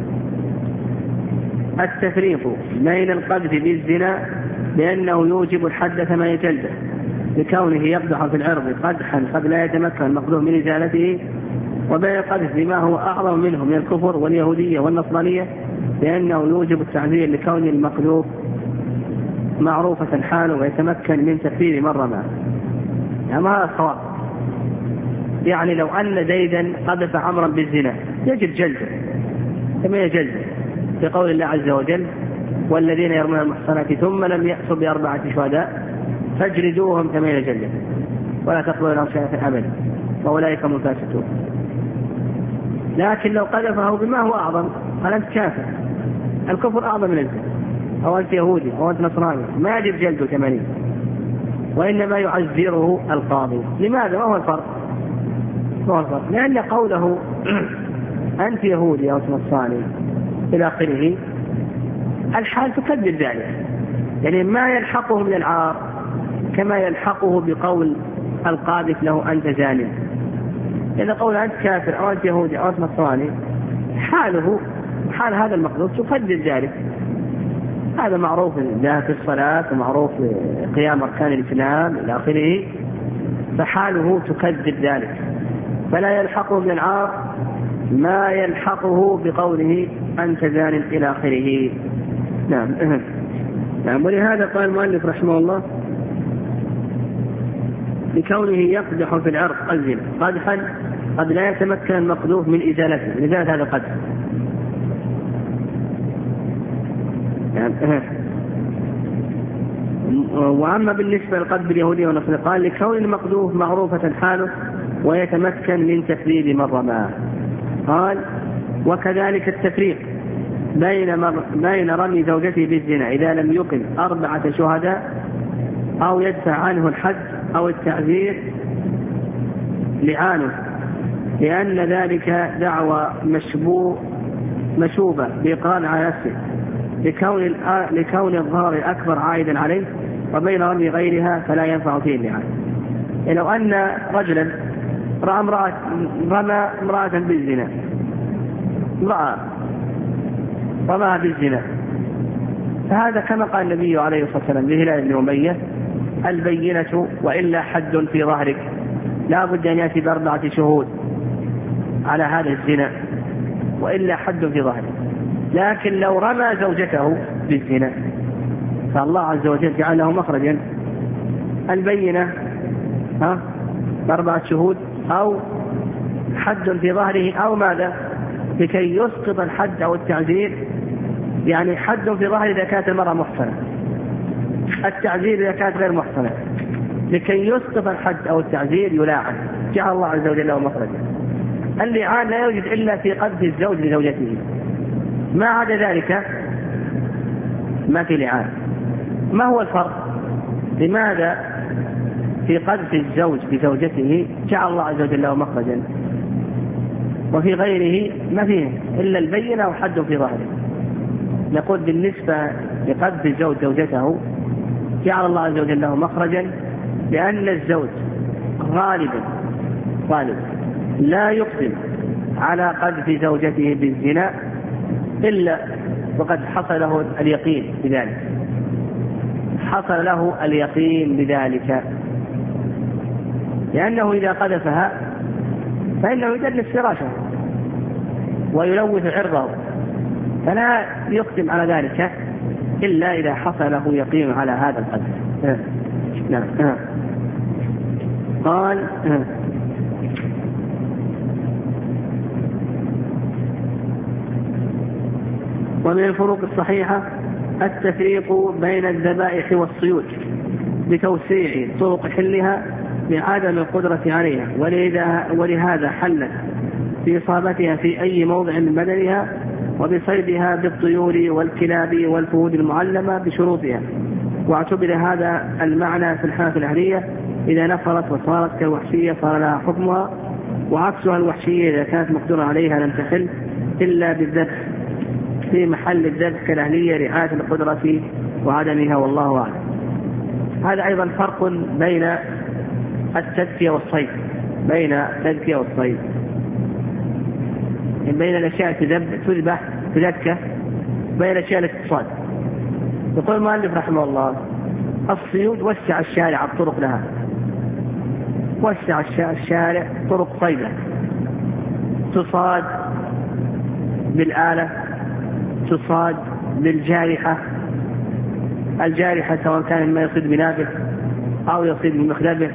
التفريق بين القذف بالزنا بأنه يوجب الحد ثمانية جلدة لكونه يقدح في العرض قدحا قد لا يتمكن المقذوف من إزالته، وبين القذف بما هو أعظم منه من الكفر واليهودية والنصرانية بأنه يوجب التعذير لكون المقذوف معروفة حاله ويتمكن من تكفير مرة ما. يعني هذا الصواب، يعني لو أن زيدا قذف عمرا بالزنا يجب جلده ثمانية جلدة بقول الله عز وجل والذين يرمون المحصنات ثم لم يأتوا بأربعة شهداء فاجلدوهم ثمانية جلدة ولا تقبلوا لهم شهادة أبدا وأولئك هم الفاسقون. لكن لو قذفه بما هو أعظم قال أنت كافر، الكفر أعظم من الزنا، أو أنت يهودي أو أنت نصراني، ما يجب جلده ثمانين وإنما يعذره القاضي. لماذا؟ ما هو الفرق؟ ما هو الفرق؟ لأن قوله أنت يهودي أو نصراني إلى آخره الحال تكذب ذلك، يعني ما يلحقه من العار كما يلحقه بقول القاذف له أنت زاني. إذا قول أنت كافر أو أنت يهودي أو أنت نصراني حاله حال هذا المقذوف تكذب ذلك. هذا معروف له في الصلاة ومعروف قيام أركان الإسلام إلى آخره، فحاله تكذب ذلك، فلا يلحقه من العار ما يلحقه بقوله أنت زان إلى آخره. نعم. نعم. ولهذا قال المؤلف رحمه الله لكونه يقدح في العرض الزنا قدحا قد لا يتمكن المقذوف من إزالته، من إزالة هذا القدح. وأما بالنسبة للقذف اليهودي والنصراني قال لكون المقذوف معروفة حاله ويتمكن من تكذيب من رماه. قال وكذلك التفريق بين, مر... بين رمي زوجته بالزنا إذا لم يقم أربعة شهداء أو يدفع عنه الحد أو التعذير لعانه، لأن ذلك دعوى مشبوه مشوبة بإقرار على نفسه لكون, الأ... لكون الظاهر الأكبر عائدا عليه، وبين رمي غيرها فلا ينفع فيه اللعان. لو أن رجلا رأى امرأة رمى امرأة بالزنا، امرأة رماها بالزنا، فهذا كما قال النبي عليه الصلاة والسلام لهلال بن أمية البينة وإلا حد في ظهرك، لا بد أن يأتي بأربعة شهود على هذا الزنا وإلا حد في ظهرك. لكن لو رمى زوجته بالزنا فالله عز وجل جعل له مخرجا، البينة ها بأربعة شهود أو حد في ظهره أو ماذا لكي يسقط الحد أو التعزير. يعني حد في ظهره إذا كانت المرأة محصنة، التعزير إذا كانت غير محصنة، لكي يسقط الحد أو التعزير يلاعن، جعل الله عز وجل له مخرجا. اللعان لا يوجد إلا في قذف الزوج لزوجته، ما عدا ذلك ما في لعان. ما هو الفرق؟ لماذا في قذف الزوج بزوجته جعل الله عز وجل له مخرجا؟ وفي غيره ما فيه إلا البينة وحد في ظاهره. نقول بالنسبة لقذف الزوج زوجته جعل الله عز وجل له مخرجا، لأن الزوج غالبا غالبا لا يقدم على قذف زوجته بالزنا إلا وقد حصل له اليقين بذلك، حصل له اليقين بذلك، لأنه إذا قذفها فإنه يدنس فراشه ويلوث عرضه، فلا يقدم على ذلك إلا إذا حصل له يقين على هذا القذف. نعم. قال ومن الفروق الصحيحة التفريق بين الذبائح والصيود بتوسيع طرق حلها بعدم القدرة عليها، ولهذا حلت بإصابتها في أي موضع من بدنها، وبصيدها بالطيور والكلاب والفهود المعلمة بشروطها. واعتبر هذا المعنى في الحالة الأهلية إذا نفرت وصارت كالوحشية صار لها حكمها، وعكسها الوحشية إذا كانت مقدورة عليها لم تحل إلا بالذبح في محل الذبح كالأهلية رعاية القدرة وعدمها، والله أعلم. هذا أيضا فرق بين التذكية والصيد، بين التذكية والصيد بين الأشياء تذبح تذكى بين الأشياء الاقتصاد. يقول المؤلف رحمه الله الصيود وسع الشارع الطرق لها، وسع الشارع طرق صيدة، تصاد بالآلة، تصاد بالجارحة، الجارحة سواء كان ما يصيد بنابه أو يصيد بمخلبه،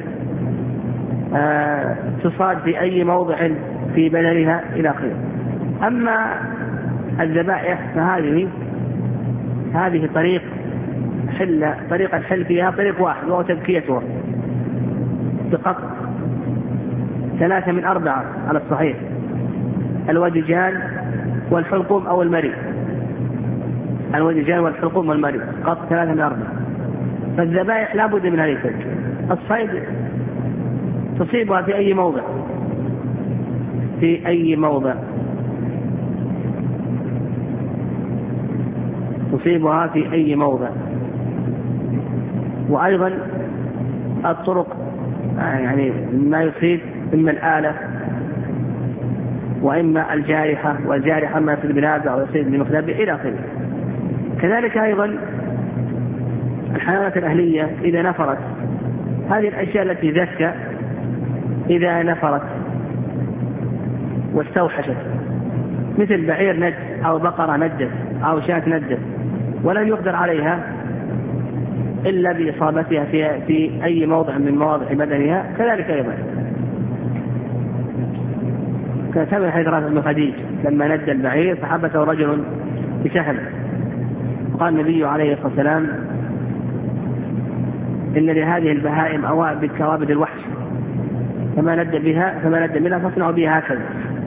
آه تصاد في أي موضع في بدنها إلى آخره. أما الذبائح فهذه هذه طريق حل طريق الحل فيها طريق واحد وهو تذكيتها بقطع ثلاثة من أربعة على الصحيح، الودجان والحلقوم أو المري، الودجان والحلقوم والمري قطع ثلاثة من أربعة. فالذبائح لا بد من هذه التذكية. الصيد تصيبها في أي موضع، في أي موضع تصيبها في أي موضع. وأيضا الطرق يعني ما يصيب إما الآلة وإما الجارحة، والجارحة ما يصيب بنابع أو يصيب بمخلبة إلى آخره. كذلك أيضا الحيوانات الأهلية إذا نفرت، هذه الأشياء التي ذكى إذا نفرت واستوحشت مثل بعير نجس أو بقرة نجس أو شاة نجس ولم يقدر عليها إلا بإصابتها في, في أي موضع من مواضع بدنها، كذلك أيضا كتب حيدرات بن خديج لما ندى البعير فحبسه رجل بسهم، قال النبي عليه الصلاة والسلام إن لهذه البهائم أوائب بالكوابد الوحش، فما ندى بها فما ندى منها فاصنعوا بها هكذا.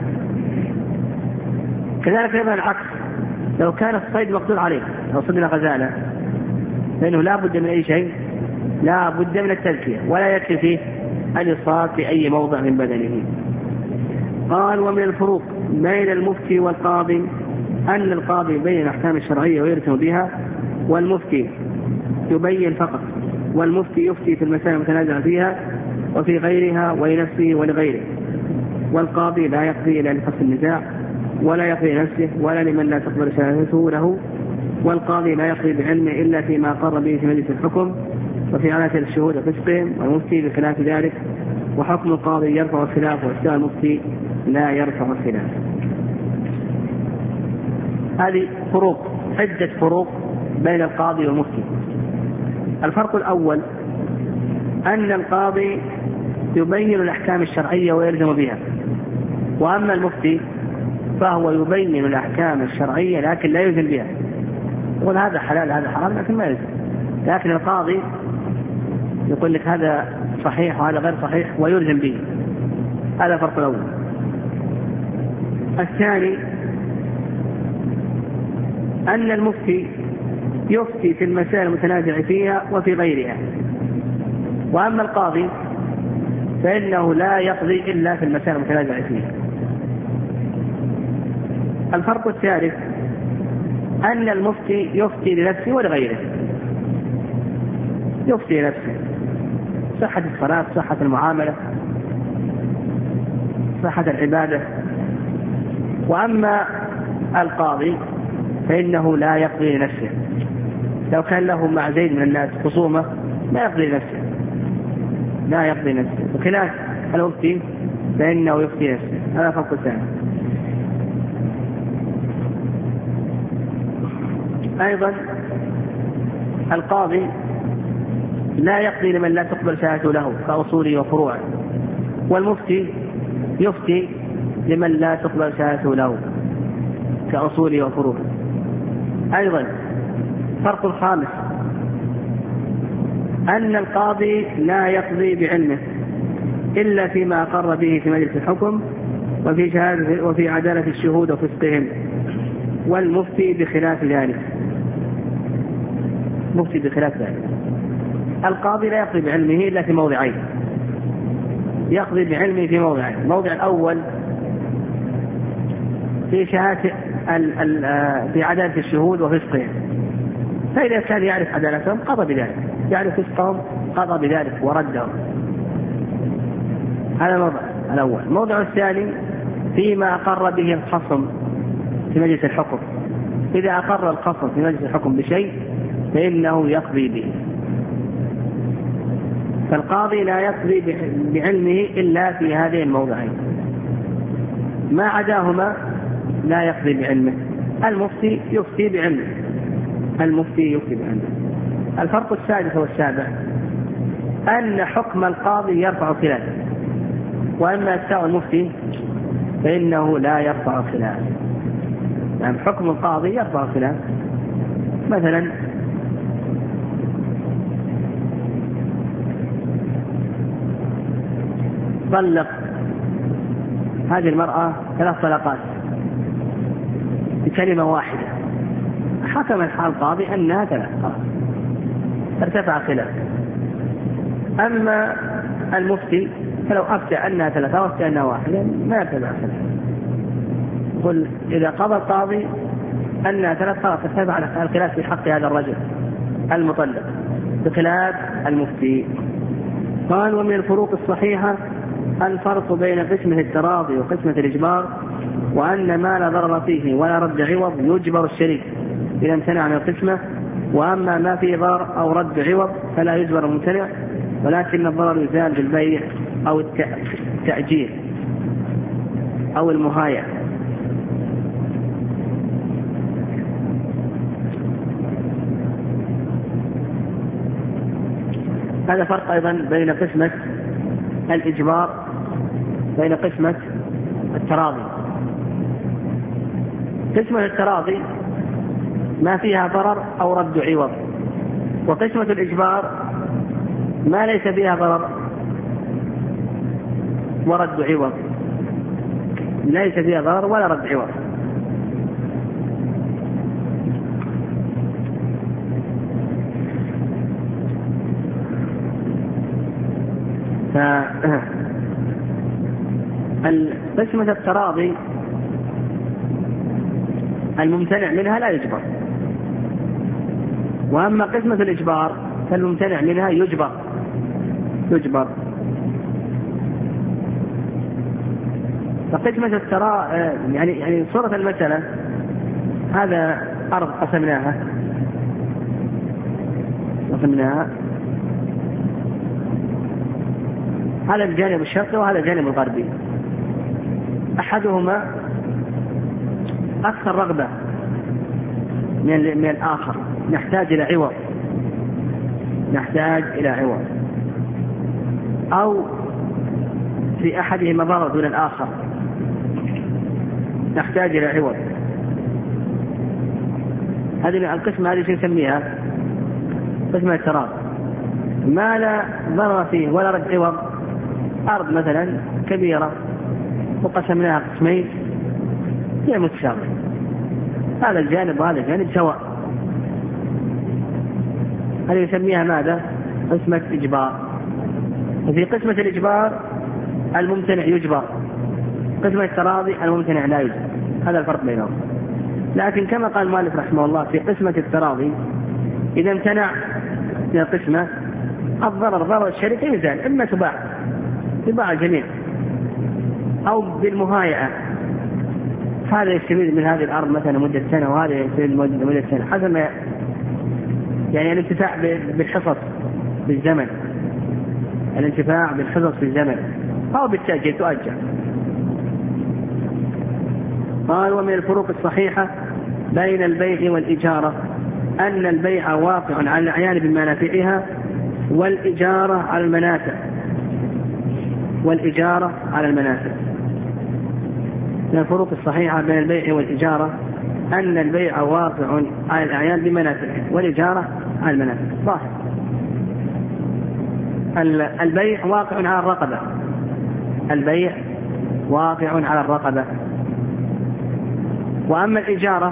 كذلك أيضا العكس، لو كان الصيد مقدور عليه، لو صدنا غزالة فإنه لا بد من أي شيء، لا بد من التذكية، ولا يكفي فيه أن يصاب في أي موضع من بدنه. قال ومن الفروق بين المفتي والقاضي أن القاضي يبين الأحكام الشرعية ويرسم بها، والمفتي يبين فقط، والمفتي يفتي في المسائل المتنازع فيها وفي غيرها ولنفسه ولغيره، والقاضي لا يقضي إلا لفصل النزاع ولا يقضي نفسه ولا لمن لا تقبل شهادته له، والقاضي لا يقضي بعلمه إلا فيما قر به في مجلس الحكم وفي علامة الشهود وفسقهم، والمفتي بخلاف ذلك، وحكم القاضي يرفع الخلاف وافتاء المفتي لا يرفع الخلاف. هذه فروق، عدة فروق بين القاضي والمفتي. الفرق الأول أن القاضي يبين الأحكام الشرعية ويلزم بها، وأما المفتي فهو يبين الأحكام الشرعية لكن لا يلزم بها، يقول هذا حلال هذا حرام لكن ما يلزم. لكن القاضي يقول لك هذا صحيح وهذا غير صحيح ويلزم به. هذا الفرق الأول. الثاني أن المفتي يفتي في المسائل المتنازع فيها وفي غيرها، وأما القاضي فإنه لا يقضي إلا في المسائل المتنازع فيها. الفرق الثالث أن المفتي يفتي لنفسه ولغيره، يفتي لنفسه صحة الصلاة، صحة المعاملة، صحة العبادة. وأما القاضي فإنه لا يقضي لنفسه، لو كان له مع زيد من الناس خصومة لا يقضي لنفسه، لا يقضي نفسه، بخلاف المفتي فإنه يفتي نفسه. هذا فرق الثاني. أيضا القاضي لا يقضي لمن لا تقبل شهادته له كأصوله وفروعه، والمفتي يفتي لمن لا تقبل شهادته له كأصوله وفروعه. أيضا فرق الخامس أن القاضي لا يقضي بعلمه إلا فيما أقر به في مجلس الحكم وفي شهادة وفي عدالة الشهود وفسقهم، والمفتي بخلاف ذلك، مفتي بخلاف ذلك. القاضي لا يقضي بعلمه إلا في موضعين، يقضي بعلمه في موضعين. الموضع الأول في شهادة في عدالة الشهود وفسقهم، فإذا كان يعرف عدالتهم قضى بذلك، يعرف فسقهم قضى بذلك وردهم. هذا الموضع الأول. الموضع الثاني فيما أقر به الخصم في مجلس الحكم، إذا أقر الخصم في مجلس الحكم بشيء فإنه يقضي به. فالقاضي لا يقضي بعلمه إلا في هذه الموضعين، ما عداهما لا يقضي بعلمه. المفتي يفتي بعلمه، المفتي يفتي بعلمه. الفرق السادس والسابع أن حكم القاضي يرفع خلاف، وأما أفتاء المفتي فإنه لا يرفع خلاف. يعني حكم القاضي يرفع خلاف. مثلا طلق هذه المرأة ثلاث طلقات بكلمة واحدة، حكم القاضي أنها ثلاث، ارتفع خلاف. أما المفتي فلو أفتى أنها ثلاثة وأفتى أنها واحدة ما ارتفع خلاف. قل إذا قضى القاضي أنها ثلاث خلاص ارتفع الخلاف في حق هذا الرجل المطلق بخلاف المفتي. قال ومن الفروق الصحيحة الفرق بين قسمة التراضي وقسمة الإجبار، وأن ما لا ضرر فيه ولا رد عوض يجبر الشريك إذا امتنع عن القسمة، وأما ما فيه ضرر أو رد عوض فلا يجبر الممتنع، ولكن الضرر يزال بالبيع أو التأجير أو المهاية. هذا فرق أيضا بين قسمة الإجبار بين قسمة التراضي. قسمة التراضي ما فيها ضرر أو رد عوض، وقسمة الإجبار ما ليس فيها ضرر ورد عوض، ليس فيها ضرر ولا رد عوض. فقسمة التراضي الممتنع منها لا يجبر، وأما قسمة الإجبار فالممتنع منها يجبر يجبر فقسمة الترا يعني يعني صورة المسألة، هذا أرض قسمناها قسمناها هذا الجانب الشرقي وهذا الجانب الغربي، أحدهما أكثر رغبة من من الآخر، نحتاج إلى عوض نحتاج إلى عوض أو في أحدهما ضرر دون الآخر نحتاج إلى عوض. هذه القسمة هذه نسميها قسمة التراضي. ما لا ضرر فيه ولا رد عوض، أرض مثلا كبيرة وقسمناها قسمين هي متساوية، هذا الجانب وهذا الجانب سواء، هذه يسميها ماذا؟ قسمة إجبار. وفي قسمة الإجبار الممتنع يجبر قسمة التراضي الممتنع لا يجوز، هذا الفرق بينهم. لكن كما قال المؤلف رحمه الله في قسمة التراضي إذا امتنع من القسمة الضرر ضرر الشركة يزال، إما تباع تباع الجميع أو بالمهايئة، هذا يستفيد من هذه الأرض مثلا مدة سنة وهذا يستفيد مدة سنة حسب ما يعني الانتفاع بالحصص بالزمن، الانتفاع بالحصص في الزمن أو بالتأجيل تؤجل. قال ومن الفروق الصحيحة بين البيع والإجارة أن البيع واقع على الأعيان بمنافعها والإجارة على المنافع والإجارة على المنافع. من الفروق الصحيحة بين البيع والإجارة أن البيع واقع على الأعيان بمنافعها والإجارة على المنافع. ظاهر البيع واقع على الرقبة، البيع واقع على الرقبة، وأما الإجارة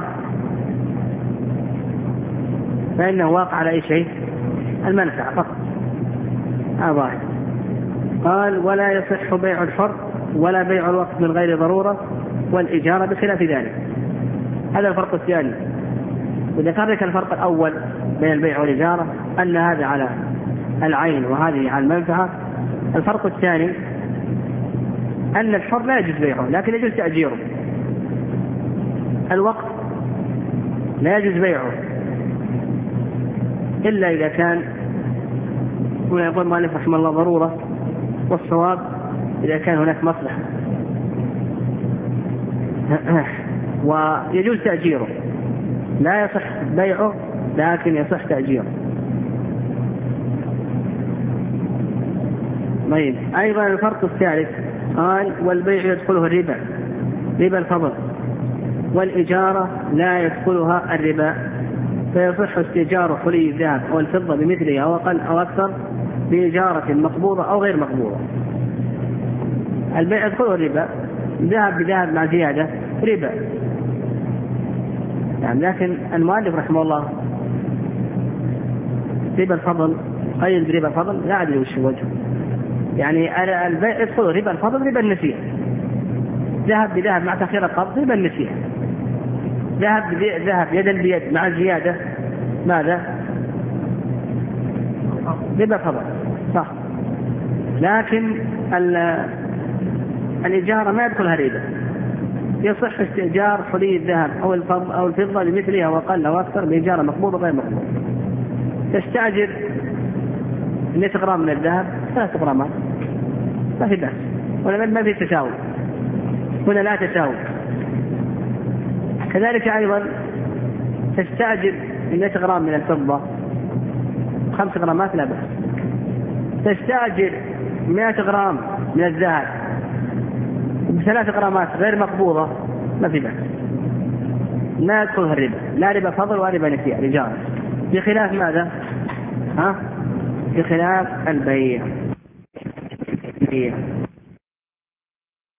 فإنه واقع على أي شيء؟ المنفعة فقط. هذا قال ولا يصح بيع الحر ولا بيع الوقت من غير ضرورة والإجارة بخلاف ذلك. هذا الفرق الثاني. وذكرك الفرق الأول بين البيع والإجارة أن هذا على العين وهذه على المنفعة. الفرق الثاني أن الحر لا يجوز بيعه لكن يجوز تأجيره. الوقت لا يجوز بيعه إلا إذا كان هنا يقول مالك رحمه الله ضرورة، والصواب إذا كان هناك مصلحة، ويجوز تأجيره، لا يصح بيعه لكن يصح تأجيره. طيب أيضا الفرق الثالث قال والبيع يدخله الربا ربا الفضل، والإجارة لا يدخلها الربا، فيصح استئجار حلي الذهب أو الفضة بمثلها أو أقل أو أكثر بإجارة مقبوضة أو غير مقبوضة. البيع يدخله الربا، ذهب بذهب مع زيادة ربا يعني، لكن المؤلف رحمه الله ربا الفضل قيد بربا الفضل لا أدري وش وجهه، يعني البيع يدخله ربا الفضل ربا النسيئة، ذهب بذهب مع تأخير القبض ربا النسيئة، ذهب ذهب يدا بيد مع زيادة ماذا؟ ربا فضل صح. لكن الإجارة ما يدخلها ربا، يصح استئجار حلي الذهب أو الفضة أو الفضة لمثلها وقل أو أكثر بإجارة مقبوضة غير مقبوضة. تستأجر مئة غرام من الذهب ثلاث غرامات ما في بأس، ولا ما في تساوي، هنا لا تساوي. كذلك أيضا تستأجر مئة غرام من الفضة خمس غرامات لا بأس، تستأجر مئة غرام من الذهب بثلاث غرامات غير مقبوضة ما في بأس، لا يدخلها الربا، لا ربا فضل ولا ربا نسيئة رجال، بخلاف ماذا؟ ها؟ بخلاف البيع.